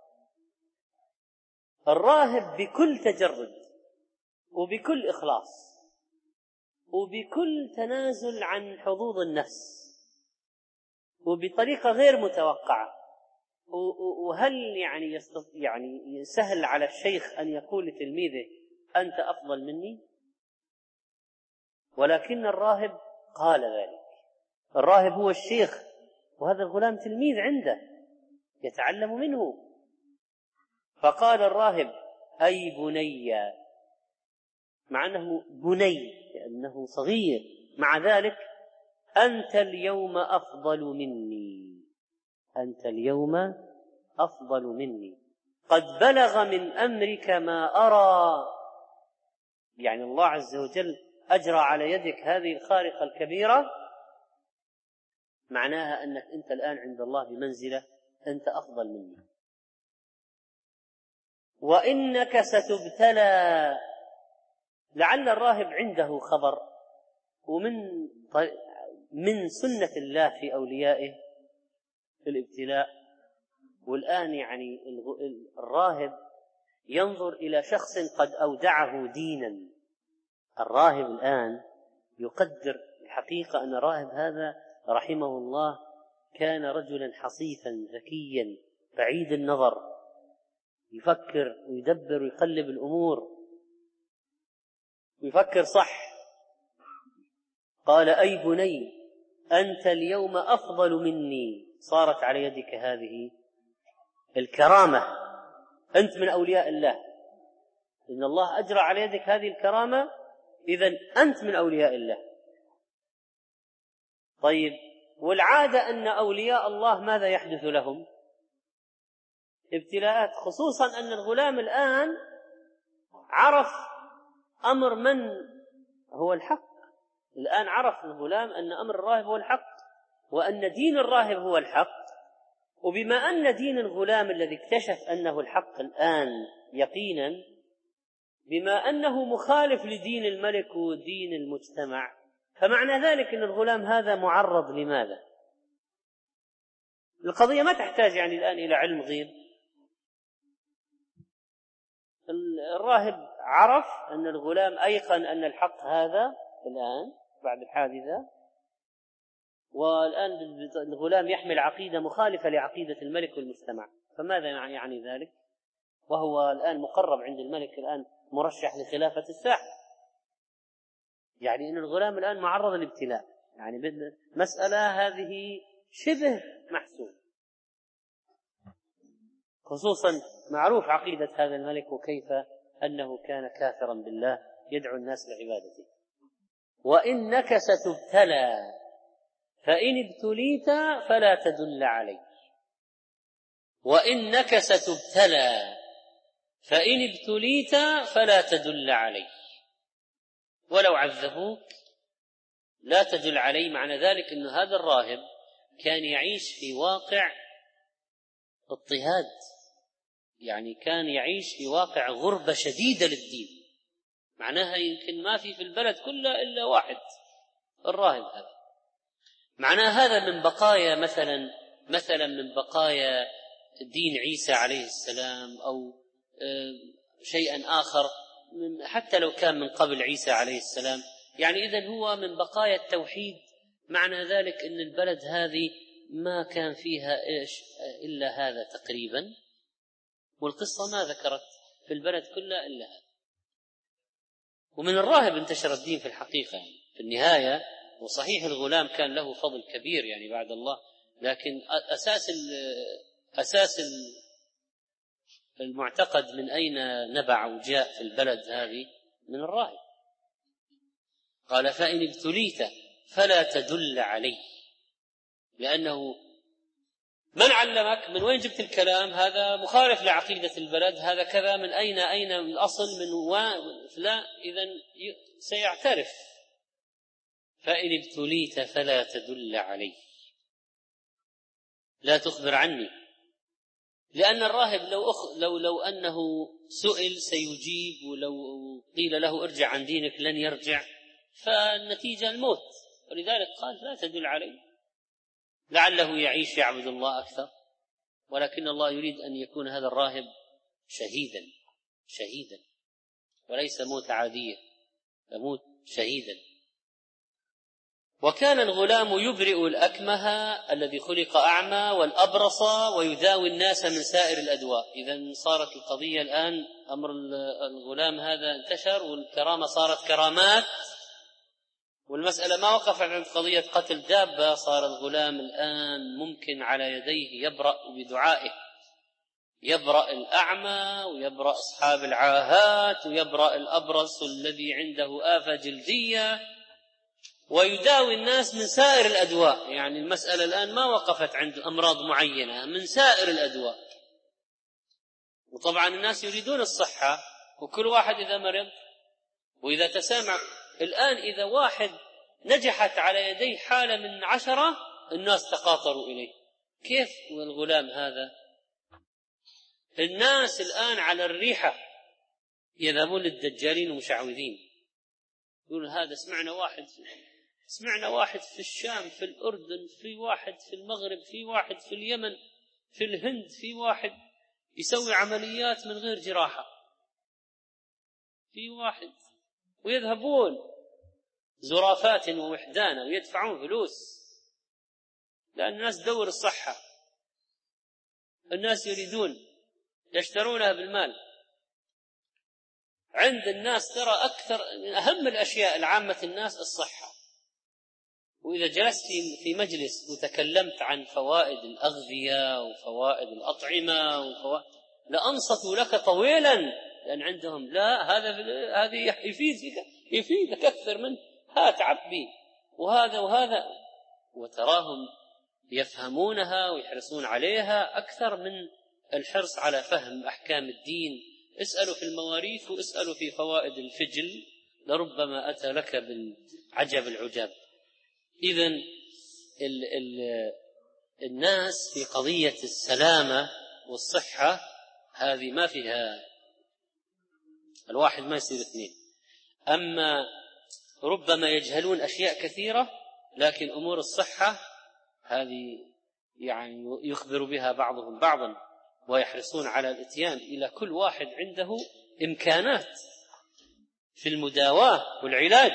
الراهب بكل تجرد وبكل إخلاص وبكل تنازل عن حظوظ النفس وبطريقة غير متوقعة. وهل يعني سهل على الشيخ أن يقول لتلميذه أنت أفضل مني؟ ولكن الراهب قال ذلك. الراهب هو الشيخ، وهذا الغلام تلميذ عنده يتعلم منه. فقال الراهب أي بني، مع أنه بني لأنه صغير، مع ذلك أنت اليوم أفضل مني، أنت اليوم أفضل مني، قد بلغ من أمرك ما أرى. يعني الله عز وجل أجرى على يدك هذه الخارقة الكبيرة، معناها أنك أنت الآن عند الله بمنزلة أنت أفضل مني، وإنك ستبتلى. لعل الراهب عنده خبر، ومن سنة الله في أوليائه في الابتلاء. والآن يعني الراهب ينظر إلى شخص قد أودعه دينا. الراهب الآن يقدر الحقيقة أن الراهب هذا رحمه الله كان رجلا حصيفا ذكيا بعيد النظر، يفكر ويدبر ويقلب الأمور ويفكر صح. قال: أي بني أنت اليوم أفضل مني، صارت على يدك هذه الكرامة، أنت من أولياء الله، إن الله أجرى على يدك هذه الكرامة، إذن أنت من أولياء الله. طيب، والعادة أن أولياء الله ماذا يحدث لهم؟ ابتلاءات، خصوصا أن الغلام الآن عرف أمر من هو الحق. الآن عرف الغلام أن أمر الراهب هو الحق، وأن دين الراهب هو الحق. وبما أن دين الغلام الذي اكتشف أنه الحق الآن يقينا، بما أنه مخالف لدين الملك ودين المجتمع، فمعنى ذلك أن الغلام هذا معرض لماذا؟ القضية ما تحتاج يعني الآن إلى علم غيب. الراهب عرف أن الغلام أيقن أن الحق هذا الآن بعد الحادثة، والآن الغلام يحمل عقيدة مخالفة لعقيدة الملك والمجتمع، فماذا يعني ذلك؟ وهو الآن مقرب عند الملك، الآن مرشح لخلافة الساحة، يعني أن الغلام الآن معرض للابتلاء، يعني مسألة هذه شبه محسوب، خصوصا معروف عقيدة هذا الملك وكيف أنه كان كافرا بالله يدعو الناس لعبادته. وإنك ستبتلى فإن ابتليت فلا تدل عليه، وإنك ستبتلى فإن ابتليت فلا تدل عليه، ولو عذبوك لا تدل عليه. معنى ذلك أن هذا الراهب كان يعيش في واقع اضطهاد، يعني كان يعيش في واقع غربة شديدة للدين، معناها يمكن ما في البلد كله إلا واحد الراهب هذا. معناها هذا من بقايا مثلا من بقايا دين عيسى عليه السلام، أو شيئا آخر حتى لو كان من قبل عيسى عليه السلام، يعني إذن هو من بقايا التوحيد. معنى ذلك أن البلد هذه ما كان فيها إلا هذا تقريبا، والقصة ما ذكرت في البلد كلها إلا هذا. ومن الراهب انتشر الدين في الحقيقة، يعني في النهاية. وصحيح الغلام كان له فضل كبير يعني بعد الله، لكن أساس المعتقد من أين نبع وجاء في البلد هذه؟ من الراهب. قال: فإن ابتليت فلا تدل عليه، لأنه من علمك؟ من وين جبت الكلام هذا؟ مخالف لعقيدة البلد، هذا كذا، من أين الأصل؟ لا، إذن سيعترف. فإن ابتليت فلا تدل عليه، لا تخبر عني، لأن الراهب لو أنه سئل سيجيب، ولو قيل له ارجع عن دينك لن يرجع، فالنتيجة الموت. ولذلك قال: لا تدل عليه، لعله يعيش يعبد الله أكثر. ولكن الله يريد أن يكون هذا الراهب شهيدا، وليس موت عادية، يموت شهيدا. وكان الغلام يبرئ الأكمه الذي خلق أعمى والأبرص ويداوي الناس من سائر الأدواء. إذن صارت القضية الآن، أمر الغلام هذا انتشر، والكرامة صارت كرامات، والمسألة ما وقفت عند قضية قتل دابة. صار الغلام الآن ممكن على يديه يبرأ بدعائه، يبرأ الأعمى، ويبرأ أصحاب العاهات، ويبرأ الأبرص الذي عنده آفة جلدية، ويداوي الناس من سائر الأدواء. يعني المسألة الآن ما وقفت عند أمراض معينة، من سائر الأدواء. وطبعا الناس يريدون الصحة، وكل واحد إذا مرض وإذا تسامع. الآن إذا واحد نجحت على يديه حالة من 10، الناس تقاطروا إليه. كيف والغلام هذا؟ الناس الآن على الريحة يذهبون للدجالين ومشعوذين، يقول هذا سمعنا واحد في الشام، في الأردن، في واحد في المغرب، في واحد في اليمن، في الهند، في واحد يسوي عمليات من غير جراحة، في واحد. ويذهبون زرافات ووحدانا ويدفعون فلوس، لأن الناس تدور الصحة، الناس يريدون يشترونها بالمال. عند الناس ترى أكثر من أهم الأشياء العامة الناس الصحة. وإذا جلست في مجلس وتكلمت عن فوائد الأغذية وفوائد الأطعمة لأنصتوا لك طويلا، لأن عندهم لا هذه يفيدك أكثر من هات عبي وهذا، وتراهم يفهمونها ويحرصون عليها أكثر من الحرص على فهم أحكام الدين. اسألوا في المواريث واسألوا في فوائد الفجل لربما أتى لك بالعجب العجاب. إذن الناس في قضية السلامة والصحة هذه ما فيها الواحد ما يصير اثنين. أما ربما يجهلون أشياء كثيرة، لكن أمور الصحة هذه يعني يخبر بها بعضهم بعضا ويحرصون على الاتيان إلى كل واحد عنده إمكانات في المداواة والعلاج.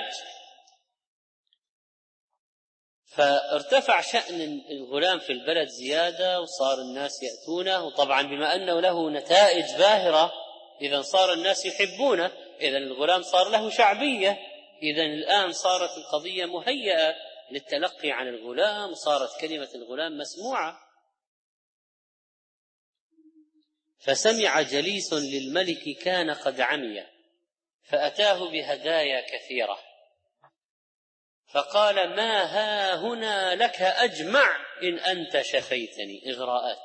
فارتفع شأن الغلام في البلد زيادة، وصار الناس يأتونه، وطبعا بما أنه له نتائج باهرة إذا صار الناس يحبونه، إذا الغلام صار له شعبية، إذا الآن صارت القضية مهيئة للتلقي عن الغلام، وصارت كلمة الغلام مسموعة. فسمع جليس للملك كان قد عمي فأتاه بهدايا كثيرة، فقال ما ها هنا لك أجمع إن أنت شفيتني. إغراءات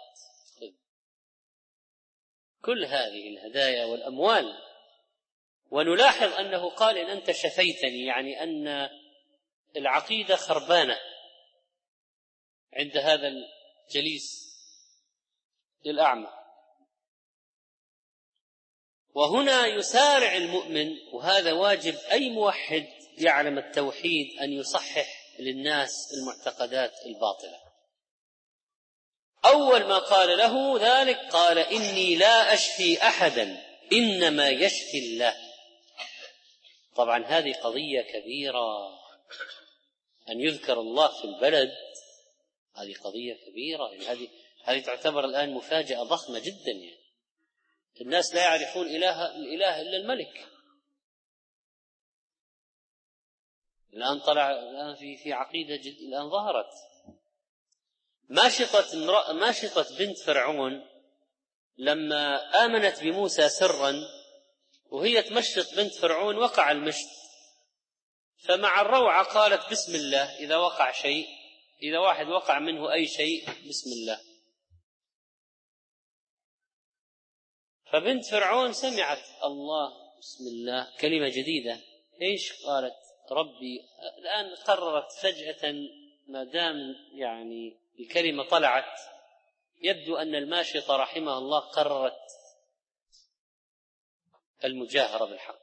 كل هذه الهدايا والأموال. ونلاحظ أنه قال إن أنت شفيتني، يعني أن العقيدة خربانة عند هذا الجليس الأعمى. وهنا يسارع المؤمن، وهذا واجب أي موحد يعلم التوحيد، أن يصحح للناس المعتقدات الباطلة. أول ما قال له ذلك قال إني لا أشفي أحدا إنما يشفي الله. طبعا هذه قضية كبيرة، أن يذكر الله في البلد هذه قضية كبيرة. هذه تعتبر الآن مفاجأة ضخمة جدا. يعني الناس لا يعرفون الإله إلا الملك. الآن طلع الآن في عقيدة الآن ظهرت. ماشطة بنت فرعون لما آمنت بموسى سرا وهي تمشط بنت فرعون وقع المشط، فمع الروعة قالت بسم الله إذا وقع شيء، إذا واحد وقع منه أي شيء بسم الله. فبنت فرعون سمعت الله بسم الله كلمة جديدة، إيش قالت؟ ربي. الآن قررت فجأة ما دام يعني الكلمة طلعت، يبدو أن الماشطة رحمها الله قررت المجاهرة بالحق.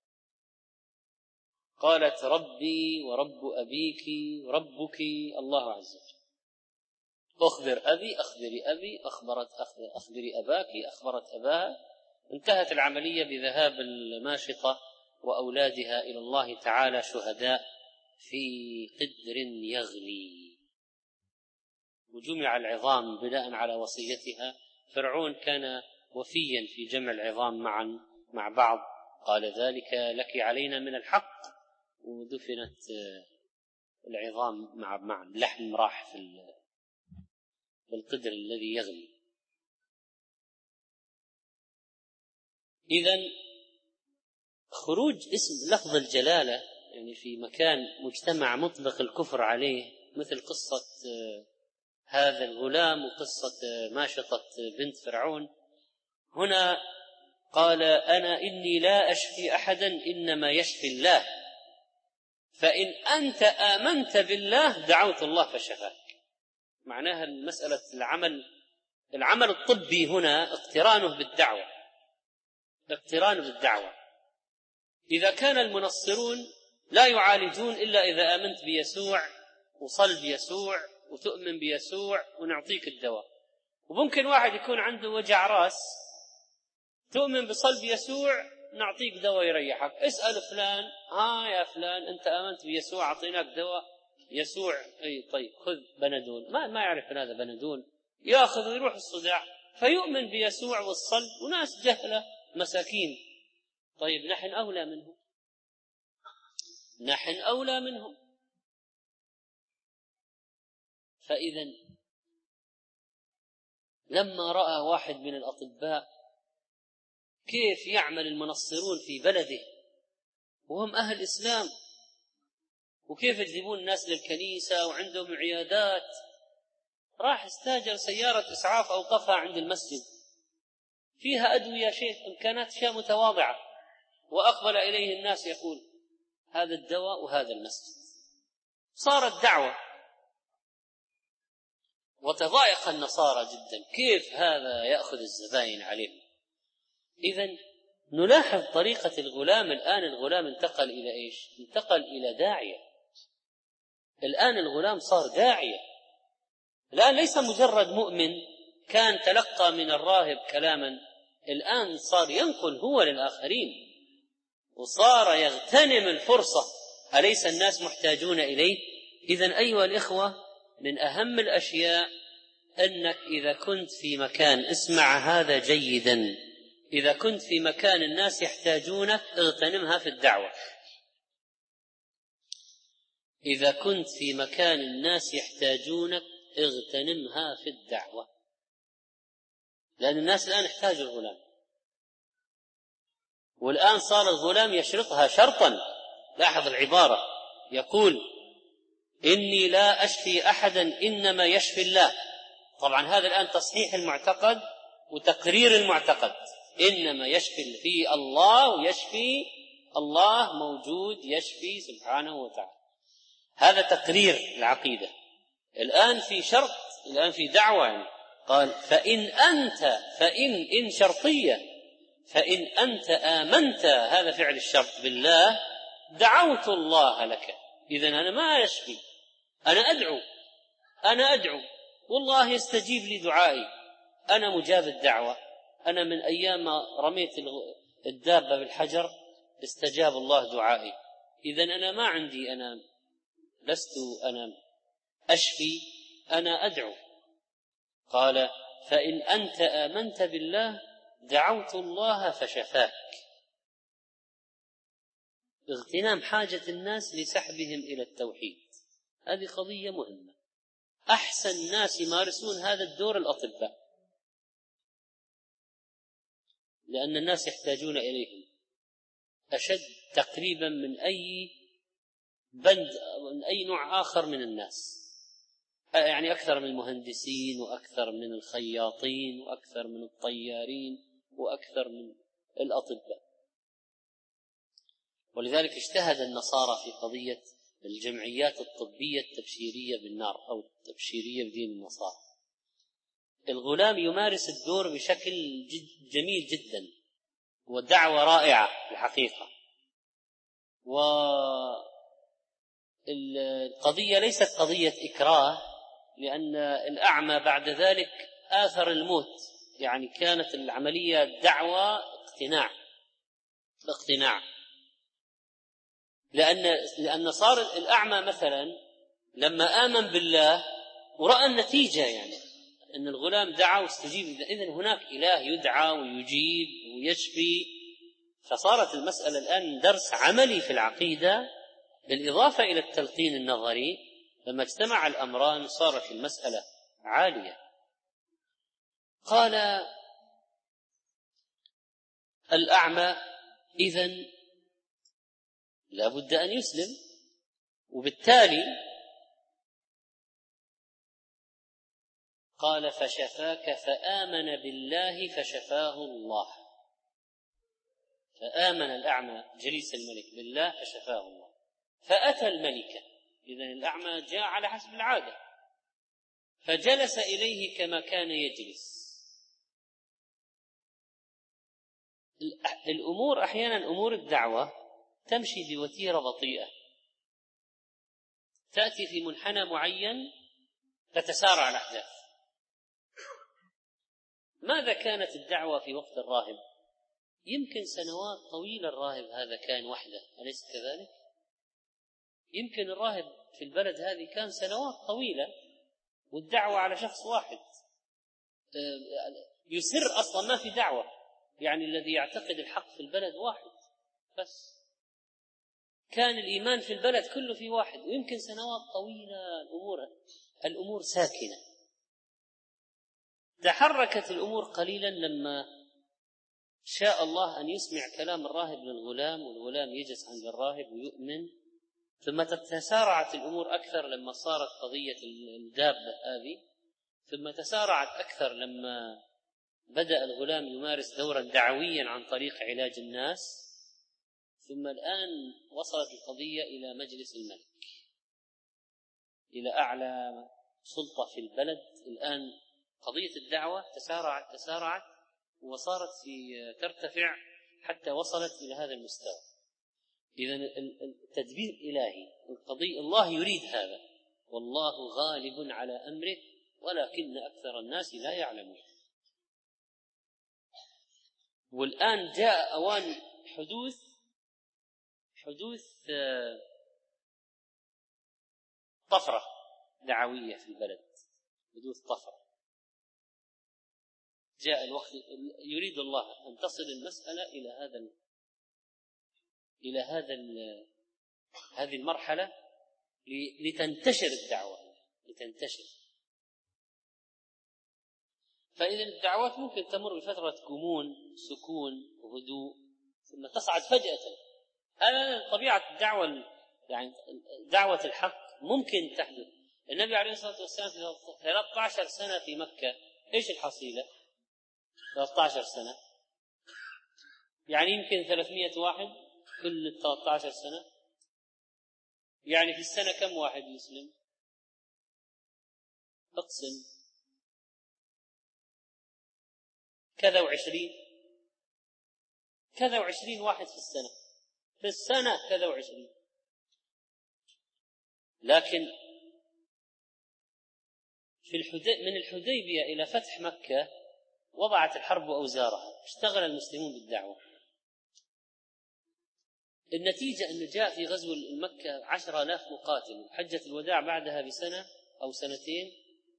قالت ربي ورب أبيك وربك الله عز وجل. أخبر أبي أخبري أبي أخبري أباك أخبرت أباها. انتهت العملية بذهاب الماشطة وأولادها إلى الله تعالى شهداء في قدر يغلي، وجمع العظام بناء على وصيتها. فرعون كان وفيا في جمع العظام معا مع بعض، قال ذلك لك علينا من الحق، ودفنت العظام معا، اللحم راح في القدر الذي يغلي. إذن خروج اسم لفظ الجلالة يعني في مكان مجتمع مطلق الكفر عليه، مثل قصة هذا الغلام وقصة ماشطة بنت فرعون، هنا قال أنا إني لا أشفي أحدا إنما يشفي الله، فإن أنت آمنت بالله دعوت الله فشفاك. معناها المسألة العمل الطبي هنا اقترانه بالدعوة. إذا كان المنصرون لا يعالجون إلا إذا آمنت بيسوع وصل بيسوع وتؤمن بيسوع ونعطيك الدواء. وممكن واحد يكون عنده وجع راس، تؤمن بصلب يسوع نعطيك دواء يريحك. اسأل فلان، يا فلان أنت آمنت بيسوع أعطيناك دواء يسوع، أي طيب خذ بنادول. ما يعرف هذا بنادول، يأخذ ويروح الصداع. فيؤمن بيسوع والصلب، وناس جهلة مساكين. طيب نحن أولى منهم، نحن أولى منهم. فإذا لما رأى واحد من الأطباء كيف يعمل المنصرون في بلده وهم أهل إسلام، وكيف يجذبون الناس للكنيسة وعندهم عيادات، راح استاجر سيارة إسعاف أوقفها عند المسجد فيها أدوية إمكانات أشياء متواضعة، وأقبل إليه الناس يقول هذا الدواء وهذا المسجد. صارت دعوة، وتضايق النصارى جدا، كيف هذا يأخذ الزبائن عليهم. إذن نلاحظ طريقة الغلام. الآن الغلام انتقل إلى إيش؟ انتقل إلى داعية. الآن الغلام صار داعية، الآن ليس مجرد مؤمن كان تلقى من الراهب كلاما، الآن صار ينقل هو للآخرين، وصار يغتنم الفرصة. أليس الناس محتاجون إليه؟ إذن أيها الإخوة، من أهم الأشياء أنك إذا كنت في مكان، اسمع هذا جيدا، إذا كنت في مكان الناس يحتاجونك اغتنمها في الدعوة. إذا كنت في مكان الناس يحتاجونك اغتنمها في الدعوة، لأن الناس الآن يحتاجوا الغلام، والآن صار الغلام يشرطها شرطا. لاحظ العبارة، يقول إني لا أشفي أحدا إنما يشفي الله. طبعا هذا الآن تصحيح المعتقد وتقرير المعتقد، إنما يشفي في الله، ويشفي الله موجود يشفي سبحانه وتعالى. هذا تقرير العقيدة. الآن في شرط، الآن في دعوة يعني. قال فإن شرطية، فإن أنت آمنت، هذا فعل الشرط، بالله دعوت الله لك. إذن أنا ما أشفي، أنا أدعو والله يستجيب لي دعائي، أنا مجاب الدعوة. أنا من أيام ما رميت الدابة بالحجر استجاب الله دعائي. إذن أنا ما عندي، أنا لست أنا أشفي، أنا أدعو. قال فإن أنت آمنت بالله دعوت الله فشفاك. اغتنام حاجة الناس لسحبهم إلى التوحيد، هذه قضية مهمة. أحسن ناس يمارسون هذا الدور الأطباء، لأن الناس يحتاجون إليهم أشد تقريبا من أي بند، من أي نوع آخر من الناس، يعني أكثر من المهندسين، وأكثر من الخياطين، وأكثر من الطيارين، وأكثر من الأطباء. ولذلك اجتهد النصارى في قضية الجمعيات الطبية التبشيرية بالنار أو التبشيرية بدين النصارى. الغلام يمارس الدور بشكل جميل جدا، ودعوة رائعة في الحقيقة. والقضية ليست قضية إكراه، لأن الأعمى بعد ذلك آثر الموت، يعني كانت العملية دعوة اقتناع. لأن صار الأعمى مثلا لما آمن بالله ورأى النتيجة، يعني أن الغلام دعا واستجيب، إذن هناك إله يدعى ويجيب ويشفي. فصارت المسألة الآن درس عملي في العقيدة، بالإضافة إلى التلقين النظري. لما اجتمع الأمران صارت المسألة عالية. قال الأعمى إذن لا بد أن يسلم، وبالتالي قال فشفاك، فآمن بالله فشفاه الله. فآمن الأعمى جليس الملك بالله فشفاه الله، فأتى الملكة. إذن الأعمى جاء على حسب العادة، فجلس إليه كما كان يجلس. الأمور أحيانا، أمور الدعوة تمشي بوتيرة بطيئة، تأتي في منحنى معين تتسارع الأحداث. ماذا كانت الدعوة في وقت الراهب؟ يمكن سنوات طويلة الراهب هذا كان وحده، أليس كذلك؟ يمكن الراهب في البلد هذه كان سنوات طويلة والدعوة على شخص واحد. يسر أصلا ما في دعوة، يعني الذي يعتقد الحق في البلد واحد بس. كان الإيمان في البلد كله في واحد، ويمكن سنوات طويلة الأمور ساكنة. تحركت الأمور قليلا لما شاء الله أن يسمع كلام الراهب للغلام، والغلام يجلس عند الراهب ويؤمن. ثم تسارعت الأمور أكثر لما صارت قضية الدابة هذه، ثم تسارعت أكثر لما بدأ الغلام يمارس دورا دعويا عن طريق علاج الناس. ثم الآن وصلت القضية إلى مجلس الملك، إلى أعلى سلطة في البلد. الآن قضية الدعوة تسارعت وصارت ترتفع حتى وصلت إلى هذا المستوى. إذن التدبير إلهي، القضية الله يريد هذا، والله غالب على أمره ولكن أكثر الناس لا يعلمون. والآن جاء أوان حدوث طفرة دعوية في البلد، حدوث طفرة. جاء الوقت، يريد الله أن تصل المسألة إلى هذه المرحلة لتنتشر الدعوة، لتنتشر. فإذا الدعوات ممكن تمر بفترة كمون، سكون وهدوء، ثم تصعد فجأة. هذا طبيعة الدعوة، يعني دعوة الحق ممكن تحدث. النبي عليه الصلاة والسلام في 13 سنة في مكة، إيش الحصيلة؟ 13 سنة، يعني يمكن 300 واحد كل 13 سنة، يعني في السنة كم واحد يسلم؟ اقسم كذا وعشرين واحد في السنة كذا وعشرين. لكن من الحديبية إلى فتح مكة وضعت الحرب أوزارها، اشتغل المسلمون بالدعوة. النتيجة أنه جاء في غزو مكة 10,000 مقاتل، حجة الوداع بعدها بسنة أو سنتين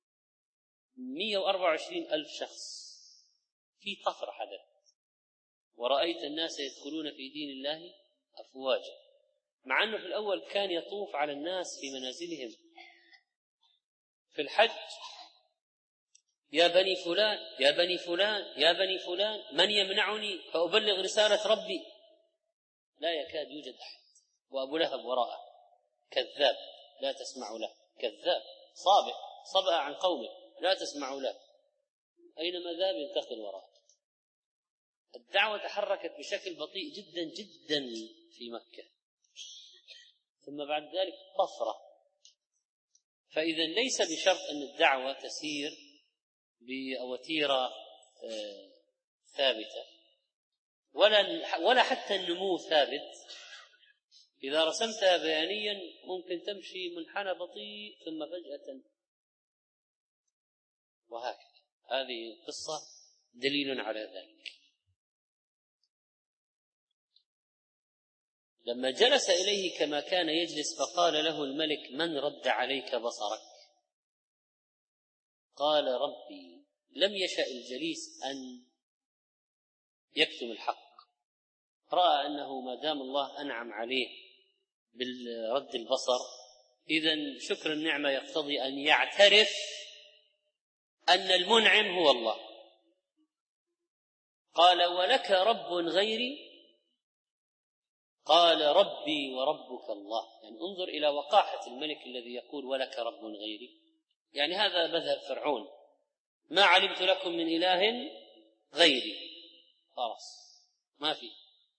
124,000 شخص. في طفرة حدث، ورأيت الناس يدخلون في دين الله أفواجا، مع أنه في الأول كان يطوف على الناس في منازلهم في الحج: يا بني فلان يا بني فلان يا بني فلان، من يمنعني فأبلغ رسالة ربي؟ لا يكاد يوجد أحد. وأبو لهب وراءه كذاب لا تسمع له، كذاب صابئ عن قومه لا تسمع له، أينما ذهب ينتقل وراءه. الدعوة تحركت بشكل بطيء جدا جدا في مكة، ثم بعد ذلك طفرة. فإذا ليس بشرط أن الدعوة تسير بوتيرة ثابتة، ولا حتى النمو ثابت. إذا رسمتها بيانيا ممكن تمشي منحنى بطيء ثم فجأة، وهكذا. هذه القصة دليل على ذلك. لما جلس إليه كما كان يجلس فقال له الملك: من رد عليك بصرك؟ قال: ربي. لم يشأ الجليس أن يكتم الحق، رأى أنه ما دام الله أنعم عليه بالرد البصر، إذن شكر النعمة يقتضي أن يعترف أن المنعم هو الله. قال: ولك رب غيري؟ قال: ربي وربك الله. يعني انظر إلى وقاحة الملك الذي يقول ولك رب غيري، يعني هذا مذهب فرعون: ما علمت لكم من إله غيري، خلاص ما في.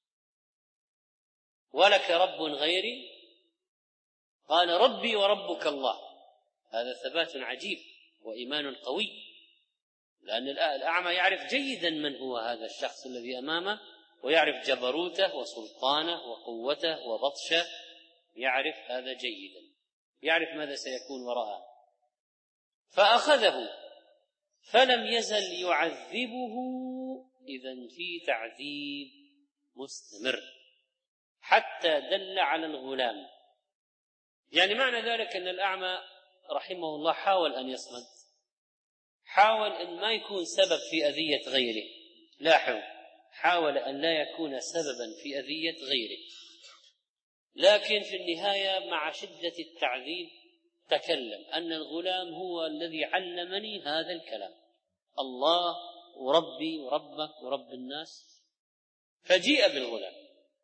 ولك رب غيري؟ قال: ربي وربك الله. هذا ثبات عجيب وإيمان قوي، لأن الأعمى يعرف جيدا من هو هذا الشخص الذي أمامه، ويعرف جبروته وسلطانه وقوته وبطشه، يعرف هذا جيدا، يعرف ماذا سيكون وراءه. فأخذه فلم يزل يعذبه، إذن في تعذيب مستمر حتى دل على الغلام. يعني معنى ذلك أن الأعمى رحمه الله حاول أن يصمد، حاول أن ما يكون سبب في أذية غيره. لاحظوا، حاول أن لا يكون سببا في أذية غيره، لكن في النهاية مع شدة التعذيب تكلم أن الغلام هو الذي علمني هذا الكلام، الله وربي وربك ورب الناس. فجيء بالغلام.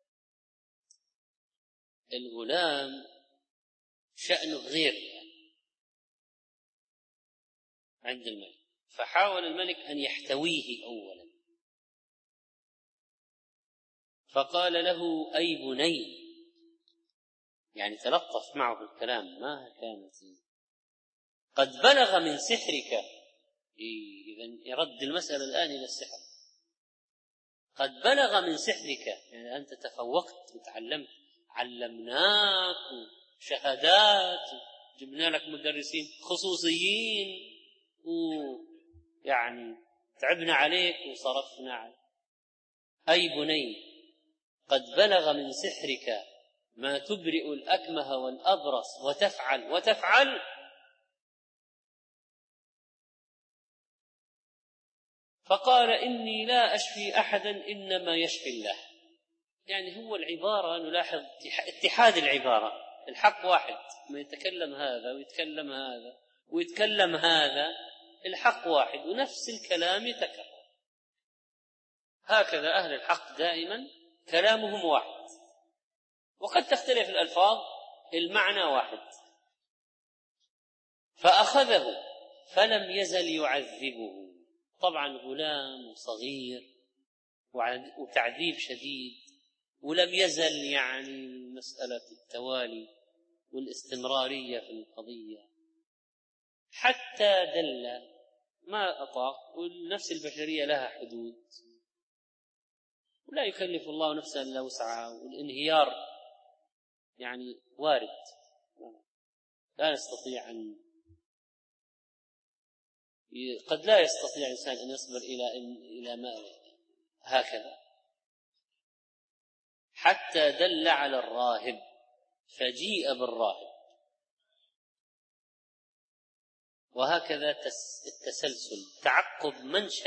الغلام شأنه غير عند الملك، فحاول الملك أن يحتويه أولا، فقال له أي بني، يعني تلطف معه في الكلام، ما كانت قد بلغ من سحرك. إذن يرد المسألة الآن إلى السحر. قد بلغ من سحرك، يعني أنت تفوقت وتعلمت، علمناك شهادات، جبنا لك مدرسين خصوصيين، ويعني تعبنا عليك وصرفنا عليك. أي بني قد بلغ من سحرك ما تبرئ الأكمه والأبرص وتفعل. فقال إني لا أشفي أحدا إنما يشفي الله. يعني هو العبارة نلاحظ اتحاد العبارة، الحق واحد، ما يتكلم هذا ويتكلم هذا ويتكلم هذا، الحق واحد ونفس الكلام يتكرر. هكذا أهل الحق دائما كلامهم واحد، وقد تختلف الألفاظ، المعنى واحد. فأخذه فلم يزل يعذبه. طبعا غلام صغير وتعذيب شديد، ولم يزل يعني مسألة التوالي والاستمرارية في القضية حتى دل ما أطاق. والنفس البشرية لها حدود، ولا يكلف الله نفسا إلا وسعها، والانهيار يعني وارد، لا نستطيع أن قد لا يستطيع الإنسان أن يصبر إلى ما هكذا. حتى دل على الراهب، فجيء بالراهب. وهكذا التسلسل، تعقب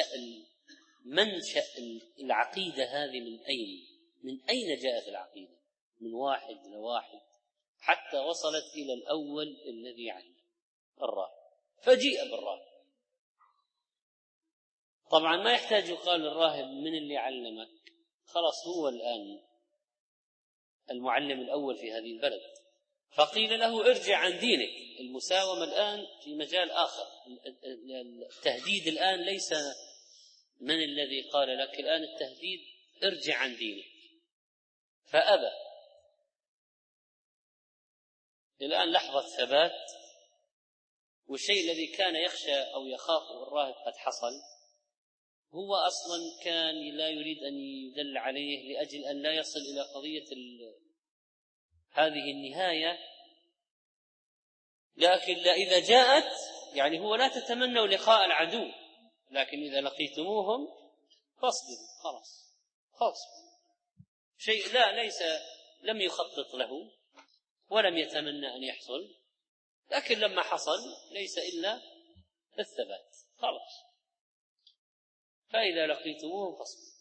منشأ العقيدة هذه من أين جاءت العقيدة، من واحد إلى واحد حتى وصلت إلى الأول الذي علم الراهب. فجيء بالراهب. طبعا ما يحتاج يقال للراهب من اللي علمك، خلاص هو الآن المعلم الأول في هذه البلد. فقيل له ارجع عن دينك. المساومة الآن في مجال آخر، التهديد الآن ليس من الذي قال لك، الآن التهديد ارجع عن دينك. فأبى. الآن لحظة ثبات، والشيء الذي كان يخشى أو يخافه الراهب قد حصل. هو أصلا كان لا يريد أن يدل عليه لأجل أن لا يصل إلى قضية هذه النهاية، لكن إذا جاءت يعني هو لا تتمنوا لقاء العدو، لكن إذا لقيتموهم فاصبروا. خلاص شيء لم يخطط له ولم يتمنى أن يحصل، لكن لما حصل ليس إلا الثبات. خلاص فإذا لقيتموهم فاصبروا.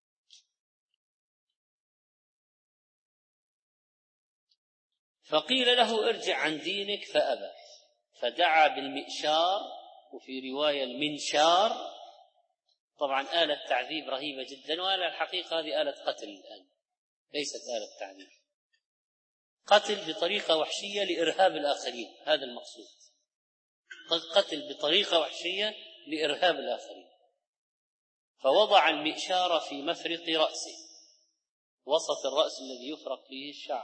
فقيل له ارجع عن دينك فأبى، فدعا بالمئشار، وفي رواية المنشار. طبعا آلة تعذيب رهيبة جدا، وآلة الحقيقة هذه آلة قتل الآن، ليست آلة تعذيب، قتل بطريقة وحشية لإرهاب الآخرين، هذا المقصود، قتل بطريقة وحشية لإرهاب الآخرين. فوضع المئشار في مفرق رأسه، وسط الرأس الذي يفرق فيه الشعر،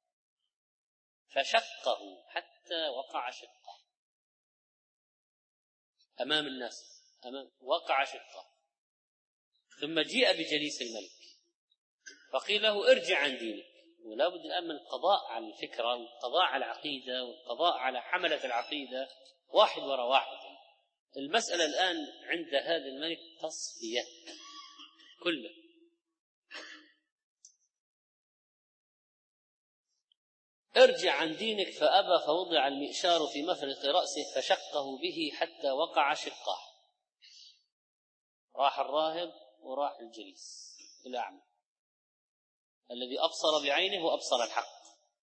فشقه حتى وقع شقه أمام الناس، وقع شقه. ثم جيء بجليس الملك فقيل له ارجع عن دينك. ولا بد الآن من القضاء على الفكرة والقضاء على العقيدة والقضاء على حملة العقيدة واحد وراء واحد. المسألة الآن عند هذا الملك تصفية كله. ارجع عن دينك فأبى، فوضع المئشار في مفرق رأسه فشقه به حتى وقع شقه. راح الراهب وراح الجليس الأعمى الذي أبصر بعينه وأبصر الحق.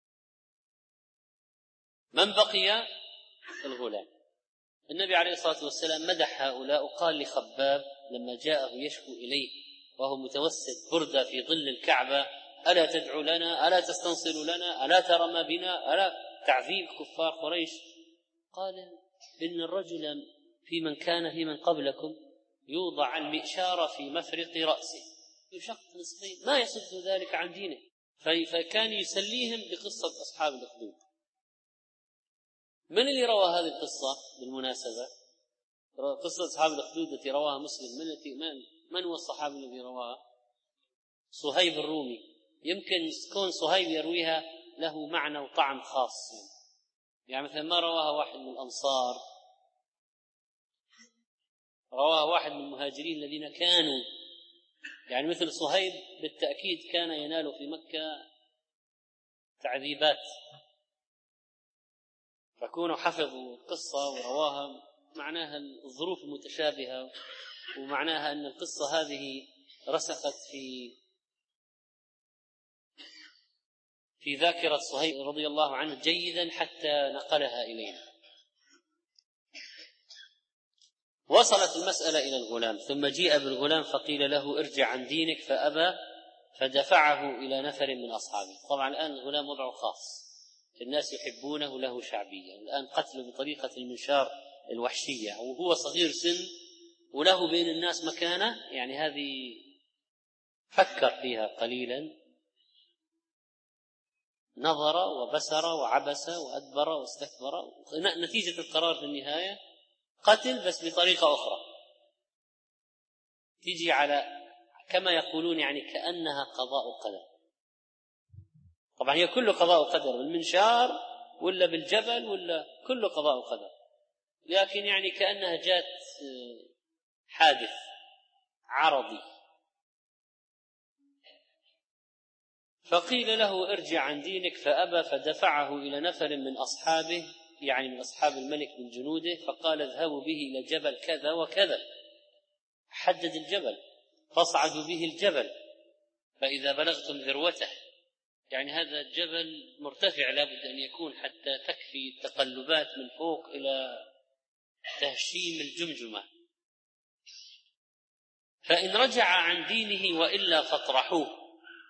من بقي؟ الغلام. النبي عليه الصلاة والسلام مدح هؤلاء وقال لخباب لما جاءه يشكو إليه وهو متوسد بردة في ظل الكعبة: ألا تدعو لنا؟ ألا تستنصر لنا؟ ألا ترى ما بنا؟ ألا تعذيب كفار قريش؟ قال: إن الرجل في من قبلكم يوضع المئشار في مفرق رأسه يشق نصفين ما يصد ذلك عن دينه. فكان يسليهم بقصة أصحاب الأخدود. من اللي روى هذه القصة بالمناسبة؟ قصة أصحاب الأخدود التي رواها مسلم. من هو الصحابي الذي رواها؟ صهيب الرومي. يمكن كون صهيب يرويها له معنى وطعم خاص، يعني مثلا ما رواها واحد من الأنصار، رواها واحد من المهاجرين الذين كانوا، يعني مثل صهيب بالتأكيد كان ينال في مكة تعذيبات، فكونوا حفظوا القصة ورواها معناها الظروف المتشابهة، ومعناها أن القصة هذه رسخت في ذاكرة صهيب رضي الله عنه جيدا حتى نقلها إلينا. وصلت المسألة إلى الغلام، ثم جيء بالغلام فقيل له: ارجع عن دينك، فأبى، فدفعه إلى نفر من أصحابه. طبعا الآن الغلام وضعه خاص، الناس يحبونه له شعبية. الآن قتله بطريقة المنشار الوحشية، وهو صغير سن وله بين الناس مكانة، يعني هذه فكر فيها قليلا، نظر وبسر وعبس وأدبر واستكبر، نتيجة القرار في النهاية قتل، بس بطريقة أخرى تيجي على كما يقولون يعني كأنها قضاء قدر. طبعا هي كله قضاء قدر، بالمنشار ولا بالجبل ولا كله قضاء قدر، لكن يعني كأنها جات حادث عرضي. فقيل له: ارجع عن دينك، فأبى، فدفعه إلى نفر من أصحابه، يعني من أصحاب الملك من جنوده، فقال: اذهبوا به إلى جبل كذا وكذا، حدد الجبل، فاصعدوا به الجبل، فإذا بلغتم ذروته، يعني هذا الجبل مرتفع لابد أن يكون حتى تكفي التقلبات من فوق إلى تهشيم الجمجمة، فإن رجع عن دينه وإلا فاطرحوه،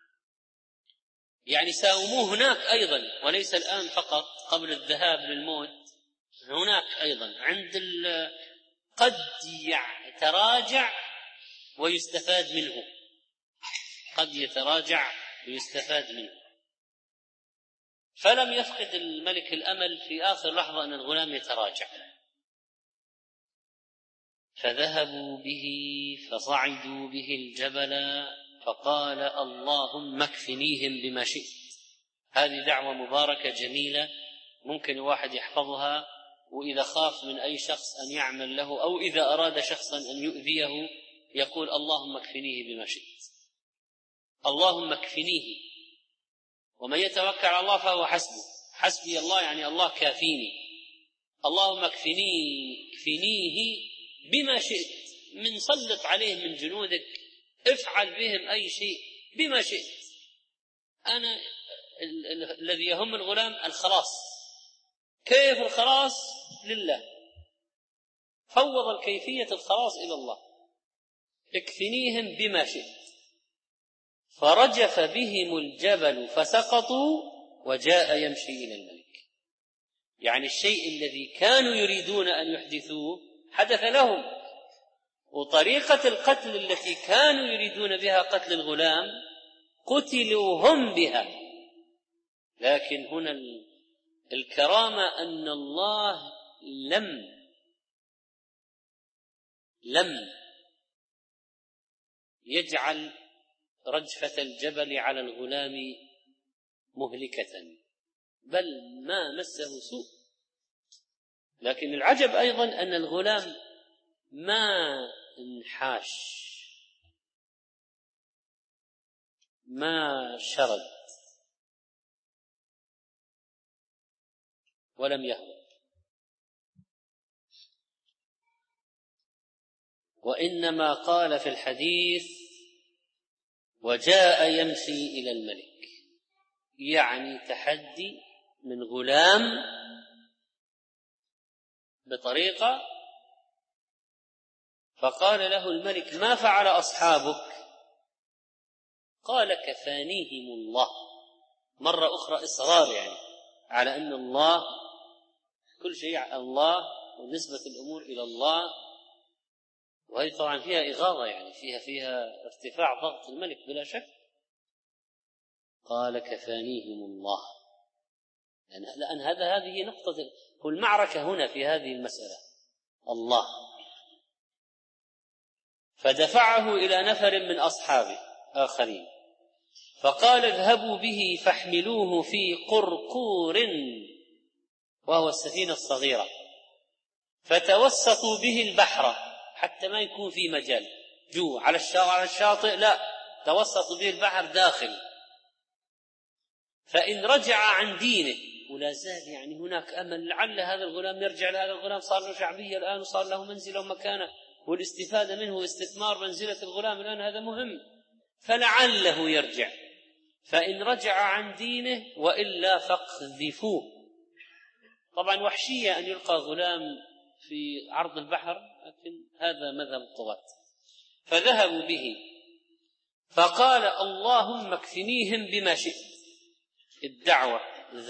يعني ساوموه هناك أيضا، وليس الآن فقط قبل الذهاب للموت، هناك أيضا عند قد يتراجع ويستفاد منه، قد يتراجع ويستفاد منه. فلم يفقد الملك الأمل في آخر لحظة أن الغلام يتراجع، فذهبوا به فصعدوا به الجبل، فقال: اللهم اكفنيهم بما شئت. هذه دعوة مباركة جميلة ممكن الواحد يحفظها، وإذا خاف من أي شخص أن يعمل له، أو إذا أراد شخصا أن يؤذيه يقول: اللهم اكفنيه بما شئت، اللهم اكفنيه. ومن يتوكل على الله فهو حسبه، حسبي الله يعني الله كافيني، اللهم اكفنيه بما شئت، من سلط عليه من جنودك، افعل بهم أي شيء بما شئت. أنا الذي يهم الغلام الخلاص. كيف الخلاص؟ لله، فوض الكيفية الخلاص إلى الله. اكفنيهم بما شئت. فرجف بهم الجبل فسقطوا، وجاء يمشي إلى الملك، يعني الشيء الذي كانوا يريدون أن يحدثوه حدث لهم، وطريقة القتل التي كانوا يريدون بها قتل الغلام قتلوا هم بها. لكن هنا الكرامة أن الله لم يجعل رجفة الجبل على الغلام مهلكة، بل ما مسه سوء. لكن العجب أيضا أن الغلام ما انحاش، ما شرد، ولم يهرب. وإنما قال في الحديث وجاء يمشي إلى الملك، يعني تحدي من غلام بطريقة. فقال له الملك ما فعل أصحابك؟ قال كفانيهم الله. مرة أخرى إصرار يعني على أن الله كل شيء الله ونسبة الأمور إلى الله، وهي طبعا فيها إغاظة، يعني فيها ارتفاع ضغط الملك بلا شك. قال كفانيهم الله، لأن هذه نقطة والمعركة هنا في هذه المسألة الله. فدفعه إلى نفر من أصحابه آخرين فقال اذهبوا به فاحملوه في قرقور، وهو السفينة الصغيرة، فتوسطوا به البحر حتى ما يكون في مجال على الشاطئ، لا، توسطوا به البحر داخل. فإن رجع عن دينه، ولا زال يعني هناك أمل لعل هذا الغلام يرجع، لهذا الغلام صار له شعبية الآن وصار له منزلة ومكانة، والاستفادة منه واستثمار منزلة الغلام الآن هذا مهم، فلعله يرجع. فإن رجع عن دينه وإلا فاقذفوه. طبعا وحشية أن يلقى غلام في عرض البحر، لكن هذا مذهب الطغاة. فذهبوا به فقال اللهم اكفنيهم بما شئت. الدعوة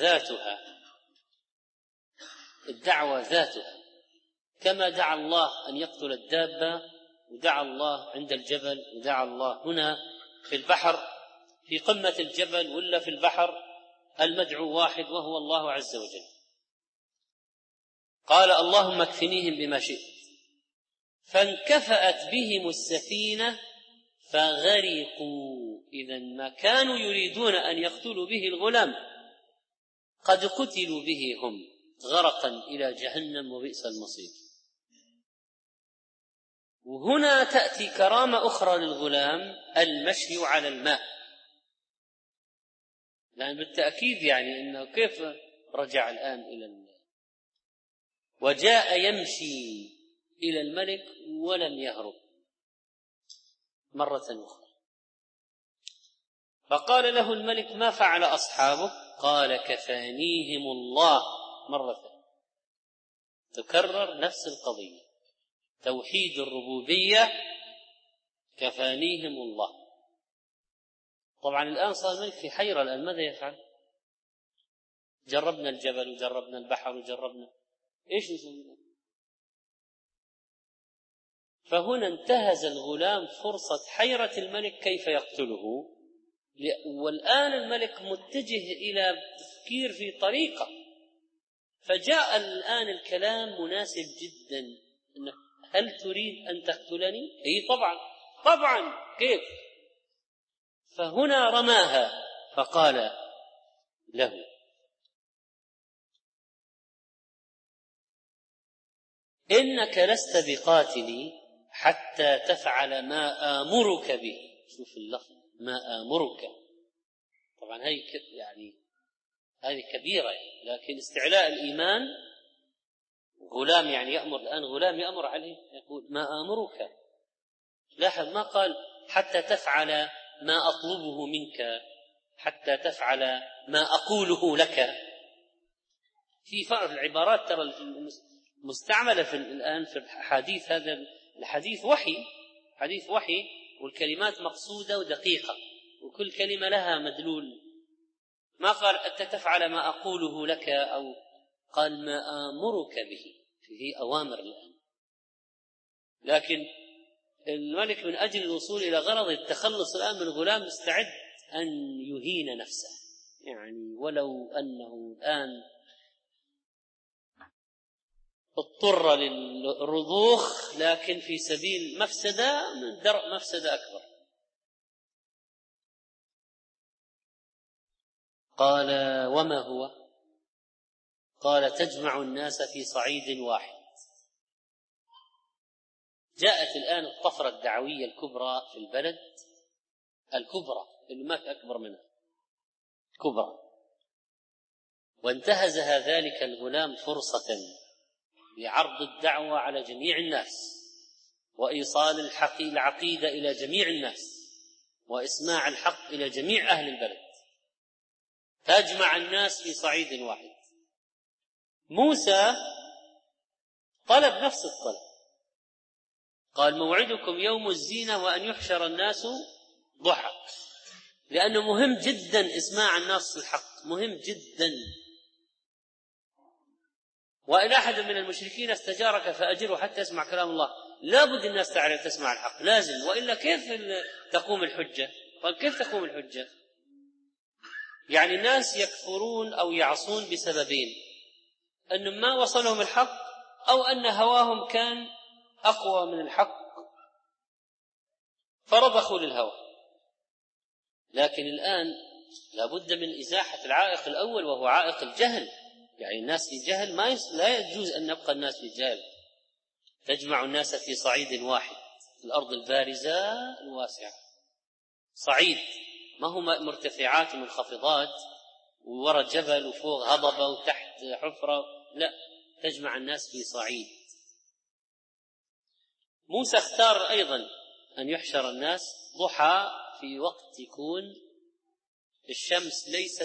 ذاتها كما دعا الله أن يقتل الدابة، ودعا الله عند الجبل، ودعا الله هنا في البحر في قمة الجبل ولا في البحر، المدعو واحد وهو الله عز وجل. قال اللهم اكفنيهم بما شئت. فانكفأت بهم السفينة فغرقوا. إذن ما كانوا يريدون أن يقتلوا به الغلام قد قتلوا به هم غرقا إلى جهنم وبئس المصير. وهنا تأتي كرامة أخرى للغلام، المشي على الماء، لأن بالتأكيد يعني أنه كيف رجع الآن وجاء يمشي إلى الملك ولم يهرب مرة أخرى. فقال له الملك ما فعل أصحابك؟ قال كفانيهم الله. مرة تكرر نفس القضية، توحيد الربوبية، كفانيهم الله. طبعا الآن صار الملك في حيرة، الآن ماذا يفعل؟ جربنا الجبل وجربنا البحر وجربنا إيش نسوي؟ فهنا انتهز الغلام فرصة حيرة الملك كيف يقتله، والآن الملك متجه إلى تفكير في طريقة. فجاء الآن الكلام مناسب جدا، إنك هل تريد أن تقتلني؟ أي طبعا كيف؟ فهنا رماها فقال له إنك لست بقاتلي حتى تفعل ما آمرك به. شوف اللفظ، ما آمرك. طبعا هي يعني هذه كبيرة، لكن استعلاء الإيمان. غلام يعني يأمر، الآن غلام يأمر عليه، يقول ما آمرك. لاحظ ما قال حتى تفعل ما أطلبه منك، حتى تفعل ما أقوله لك. في فرق العبارات ترى مستعملة الآن في الحديث. هذا الحديث حديث وحي، والكلمات مقصودة ودقيقة، وكل كلمة لها مدلول. ما قال أنت تفعل ما أقوله لك، أو قال ما آمرك به، فيه أوامر الآن. لكن الملك من أجل الوصول إلى غرض التخلص الآن من الغلام مستعد أن يهين نفسه، يعني ولو أنه الآن اضطر للرضوخ، لكن في سبيل مفسدة من درء مفسدة أكبر. قال وما هو؟ قال تجمع الناس في صعيد واحد. جاءت الآن الطفرة الدعوية الكبرى في البلد، الكبرى اللي ما في أكبر منها، كبرى. وانتهزها ذلك الغلام فرصة لعرض الدعوة على جميع الناس، وإيصال العقيدة إلى جميع الناس وإسماع الحق إلى جميع أهل البلد، تجمع الناس في صعيد واحد. موسى طلب نفس الطلب، قال موعدكم يوم الزينة وأن يحشر الناس ضحى، لأنه مهم جدا إسماع الناس الحق، مهم جدا. وإن أحد من المشركين استجارك فأجره حتى يسمع كلام الله، لا بد الناس تعرف تسمع الحق، لازم، وإلا كيف تقوم الحجة؟ قال كيف تقوم الحجة؟ يعني الناس يكفرون أو يعصون بسببين: أن ما وصلهم الحق، أو أن هواهم كان أقوى من الحق فرضخوا للهوى. لكن الآن لا بد من إزاحة العائق الأول، وهو عائق الجهل. يعني الناس في جهل، لا يجوز أن نبقى الناس في جهل. تجمع الناس في صعيد واحد، في الأرض البارزة الواسعة، صعيد ما هو مرتفعات ومنخفضات ووراء جبل وفوق هضبة وتحت حفرة، لا، تجمع الناس في صعيد. موسى اختار أيضا أن يحشر الناس ضحى، في وقت يكون الشمس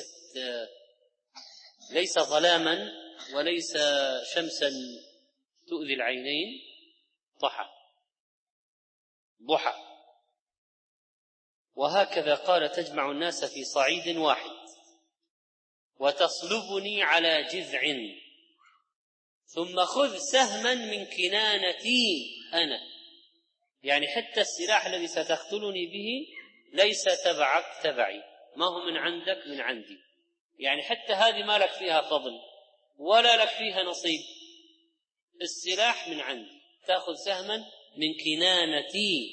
ليس ظلاما وليس شمسا تؤذي العينين، ضحى. وهكذا قال تجمع الناس في صعيد واحد وتصلبني على جذع ثم خذ سهما من كنانتي أنا، يعني حتى السلاح الذي ستقتلني به ليس تبعك تبعي، ما هو من عندك من عندي، يعني حتى هذه ما لك فيها فضل ولا لك فيها نصيب، السلاح من عندي، تأخذ سهما من كنانتي.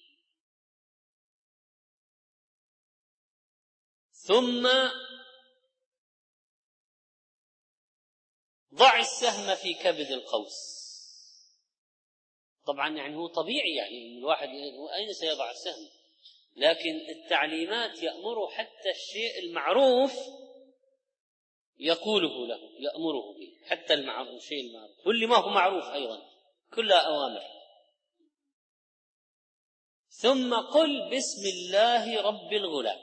ثم ضع السهم في كبد القوس. طبعا يعني هو طبيعي، يعني الواحد أين سيضع السهم، لكن التعليمات يأمره حتى الشيء المعروف يقوله له، يأمره به، حتى الشيء المعروف واللي ما هو معروف أيضا كلها أوامر. ثم قل بسم الله رب الغلام.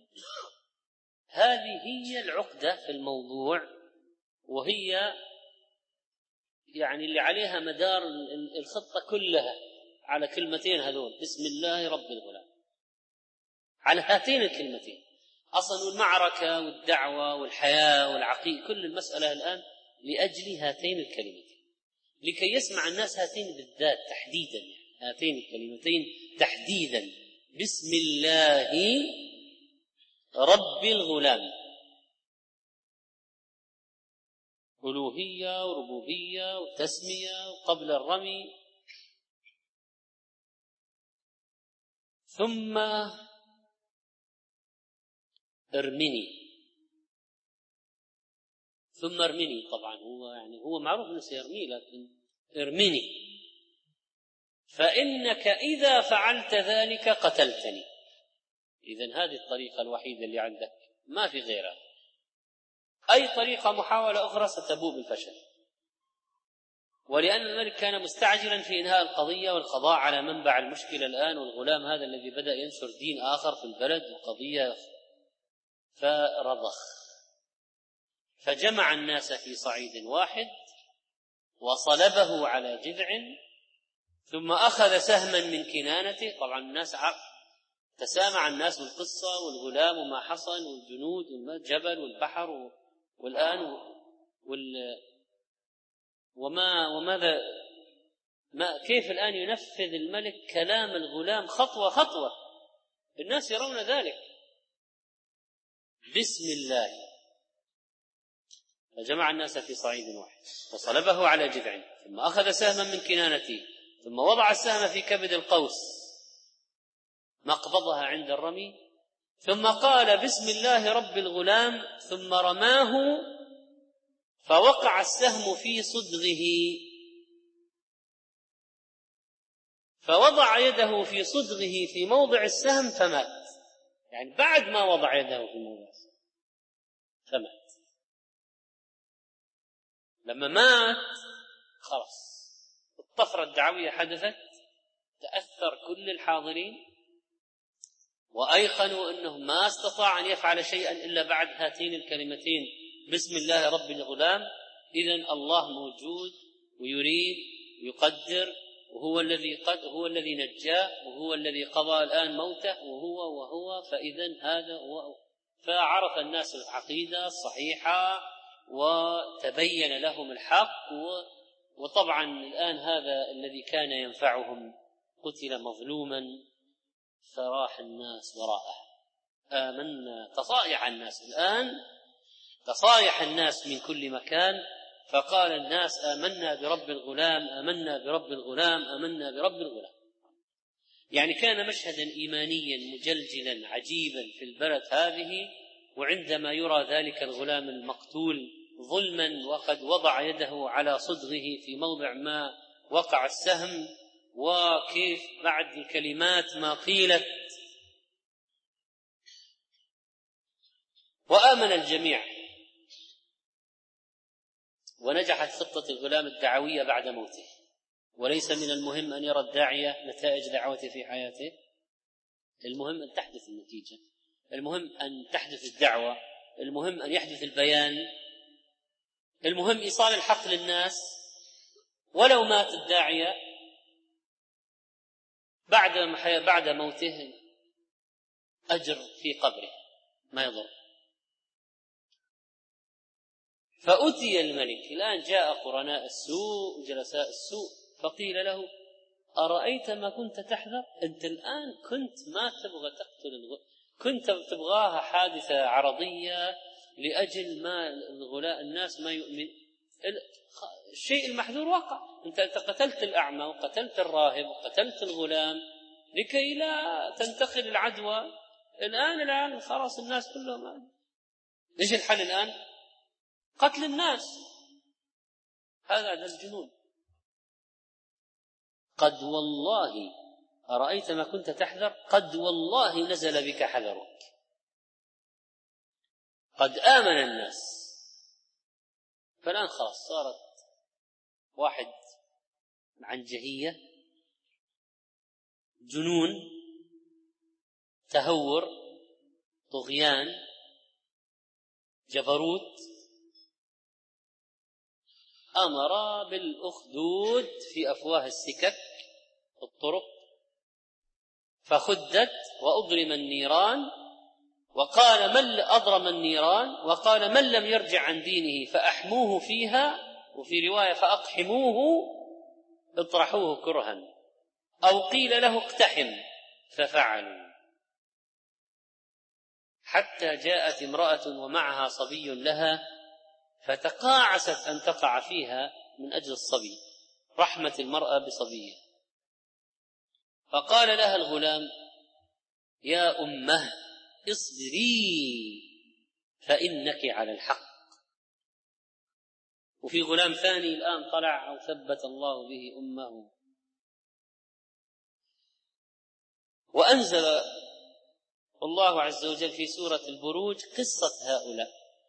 هذه هي العقدة في الموضوع، وهي يعني اللي عليها مدار الخطة كلها، على كلمتين هذول، بسم الله رب الغلام، على هاتين الكلمتين. أصلا المعركة والدعوة والحياة والعقيدة كل المسألة الآن لأجل هاتين الكلمتين، لكي يسمع الناس هاتين بالذات تحديدا، هاتين الكلمتين تحديدا، بسم الله رب الغلام. ألوهية وربوبية وتسمية وقبل الرمي. ثم ارمني، ثم ارمني، طبعا هو معروف انه سيرمي، لكن ارمني فإنك إذا فعلت ذلك قتلتني. إذن هذه الطريقة الوحيدة اللي عندك، ما في غيرها. أي طريقة محاولة أخرى ستبوء بالفشل. ولأن الملك كان مستعجلا في إنهاء القضية والقضاء على منبع المشكلة الآن، والغلام هذا الذي بدأ ينشر دين آخر في البلد وقضية، فرضخ، فجمع الناس في صعيد واحد وصلبه على جذع، ثم أخذ سهما من كنانته. طبعا الناس تسامع الناس بالقصة والغلام وما حصل والجنود والجبل والبحر، والآن وماذا كيف الآن ينفذ الملك كلام الغلام خطوة خطوة، الناس يرون ذلك. بسم الله. فجمع الناس في صعيد واحد وصلبه على جذع، ثم أخذ سهما من كنانته، ثم وضع السهم في كبد القوس مقبضها عند الرمي، ثم قال بسم الله رب الغلام، ثم رماه فوقع السهم في صدغه، فوضع يده في صدغه في موضع السهم فمات. يعني بعد ما وضع يده في موضع السهم فمات. لما مات خلاص الطفرة الدعوية حدثت، تأثر كل الحاضرين وأيقنوا أنه ما استطاع أن يفعل شيئا إلا بعد هاتين الكلمتين بسم الله رب الغلام. إذن الله موجود ويريد ويقدر، وهو الذي نجاه، وهو الذي قضى الآن موته، وهو فإذن هذا هو. فعرف الناس العقيدة الصحيحة وتبين لهم الحق. وطبعا الآن هذا الذي كان ينفعهم قتل مظلوما فراح الناس وراءه. آمنا، تصايح الناس الآن، تصايح الناس من كل مكان. فقال الناس آمنا برب الغلام، آمنا برب الغلام، آمنا برب الغلام. يعني كان مشهدا إيمانيا مجلجلا عجيبا في البلد هذه. وعندما يرى ذلك الغلام المقتول ظلما وقد وضع يده على صدغه في موضع ما وقع السهم، وكيف بعد الكلمات ما قيلت، وآمن الجميع. ونجحت خطة الغلام الدعوية بعد موته. وليس من المهم أن يرى الداعية نتائج دعوته في حياته، المهم أن تحدث النتيجة، المهم أن تحدث الدعوة، المهم أن يحدث البيان، المهم إيصال الحق للناس. ولو مات الداعية بعد موته أجر في قبره ما يضر. فأتي الملك، الآن جاء قرناء السوء وجلساء السوء، فقيل له أرأيت ما كنت تحذر؟ أنت الآن كنت ما تبغى تقتل كنت تبغاها حادثة عرضية لأجل ما الناس ما يؤمن. الشيء المحذور وقع. أنت قتلت الأعمى وقتلت الراهب وقتلت الغلام لكي لا تنتقل العدوى. الآن خلاص الناس كلهم. إيش الحل الآن؟ قتل الناس. هذا الجنون. قد والله أرأيت ما كنت تحذر، قد والله نزل بك حذرك. قد آمن الناس. فالآن خلاص صارت واحد عنجهية، جنون، تهور، طغيان، جبروت. أمر بالأخدود في أفواه السكك الطرق، فخدت وأضرم النيران. وقال من أضرم النيران، وقال من لم يرجع عن دينه فأحموه فيها، وفي رواية فأقحموه اطرحوه كرها، أو قيل له اقتحم، ففعلوا. حتى جاءت امرأة ومعها صبي لها، فتقاعست أن تقع فيها من أجل الصبي، رحمة المرأة بصبيه. فقال لها الغلام يا أمه اصبري فإنك على الحق. وفي غلام ثاني الآن طلع أو ثبت الله به أمه. وأنزل الله عز وجل في سورة البروج قصة هؤلاء.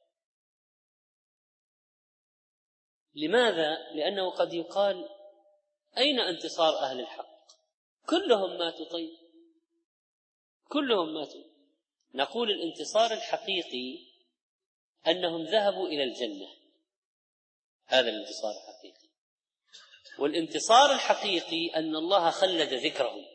لماذا؟ لأنه قد يقال أين انتصار أهل الحق؟ كلهم ماتوا. طيب كلهم ماتوا. نقول الانتصار الحقيقي أنهم ذهبوا إلى الجنة، هذا الانتصار الحقيقي. والانتصار الحقيقي أن الله خلد ذكرهم.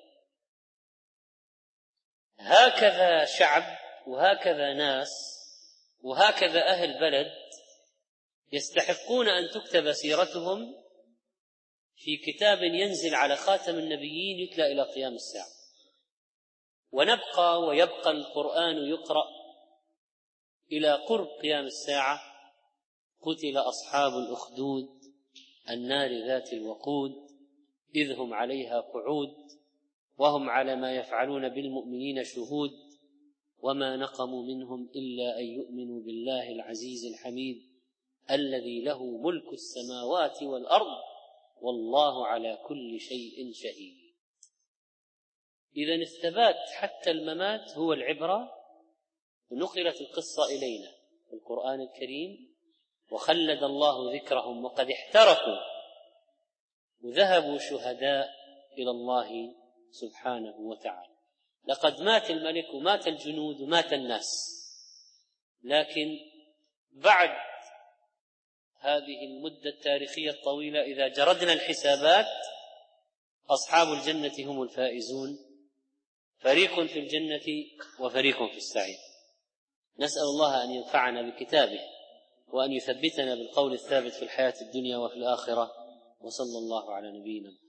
هكذا شعب وهكذا ناس وهكذا أهل بلد يستحقون أن تكتب سيرتهم في كتاب ينزل على خاتم النبيين يتلى إلى قيام الساعة، ونبقى ويبقى القرآن يقرأ إلى قرب قيام الساعة. قتل أصحاب الأخدود النار ذات الوقود إذ هم عليها قعود وهم على ما يفعلون بالمؤمنين شهود وما نقموا منهم إلا أن يؤمنوا بالله العزيز الحميد الذي له ملك السماوات والأرض والله على كل شيء شهيد. إذن الثبات حتى الممات هو العبرة. ونقلت القصة إلينا في القرآن الكريم، وخلد الله ذكرهم وقد احترقوا وذهبوا شهداء إلى الله سبحانه وتعالى. لقد مات الملك ومات الجنود ومات الناس، لكن بعد هذه المدة التاريخية الطويلة إذا جردنا الحسابات أصحاب الجنة هم الفائزون، فريق في الجنة وفريق في السعير. نسأل الله أن ينفعنا بكتابه وأن يثبتنا بالقول الثابت في الحياة الدنيا وفي الآخرة، وصلى الله على نبينا محمد.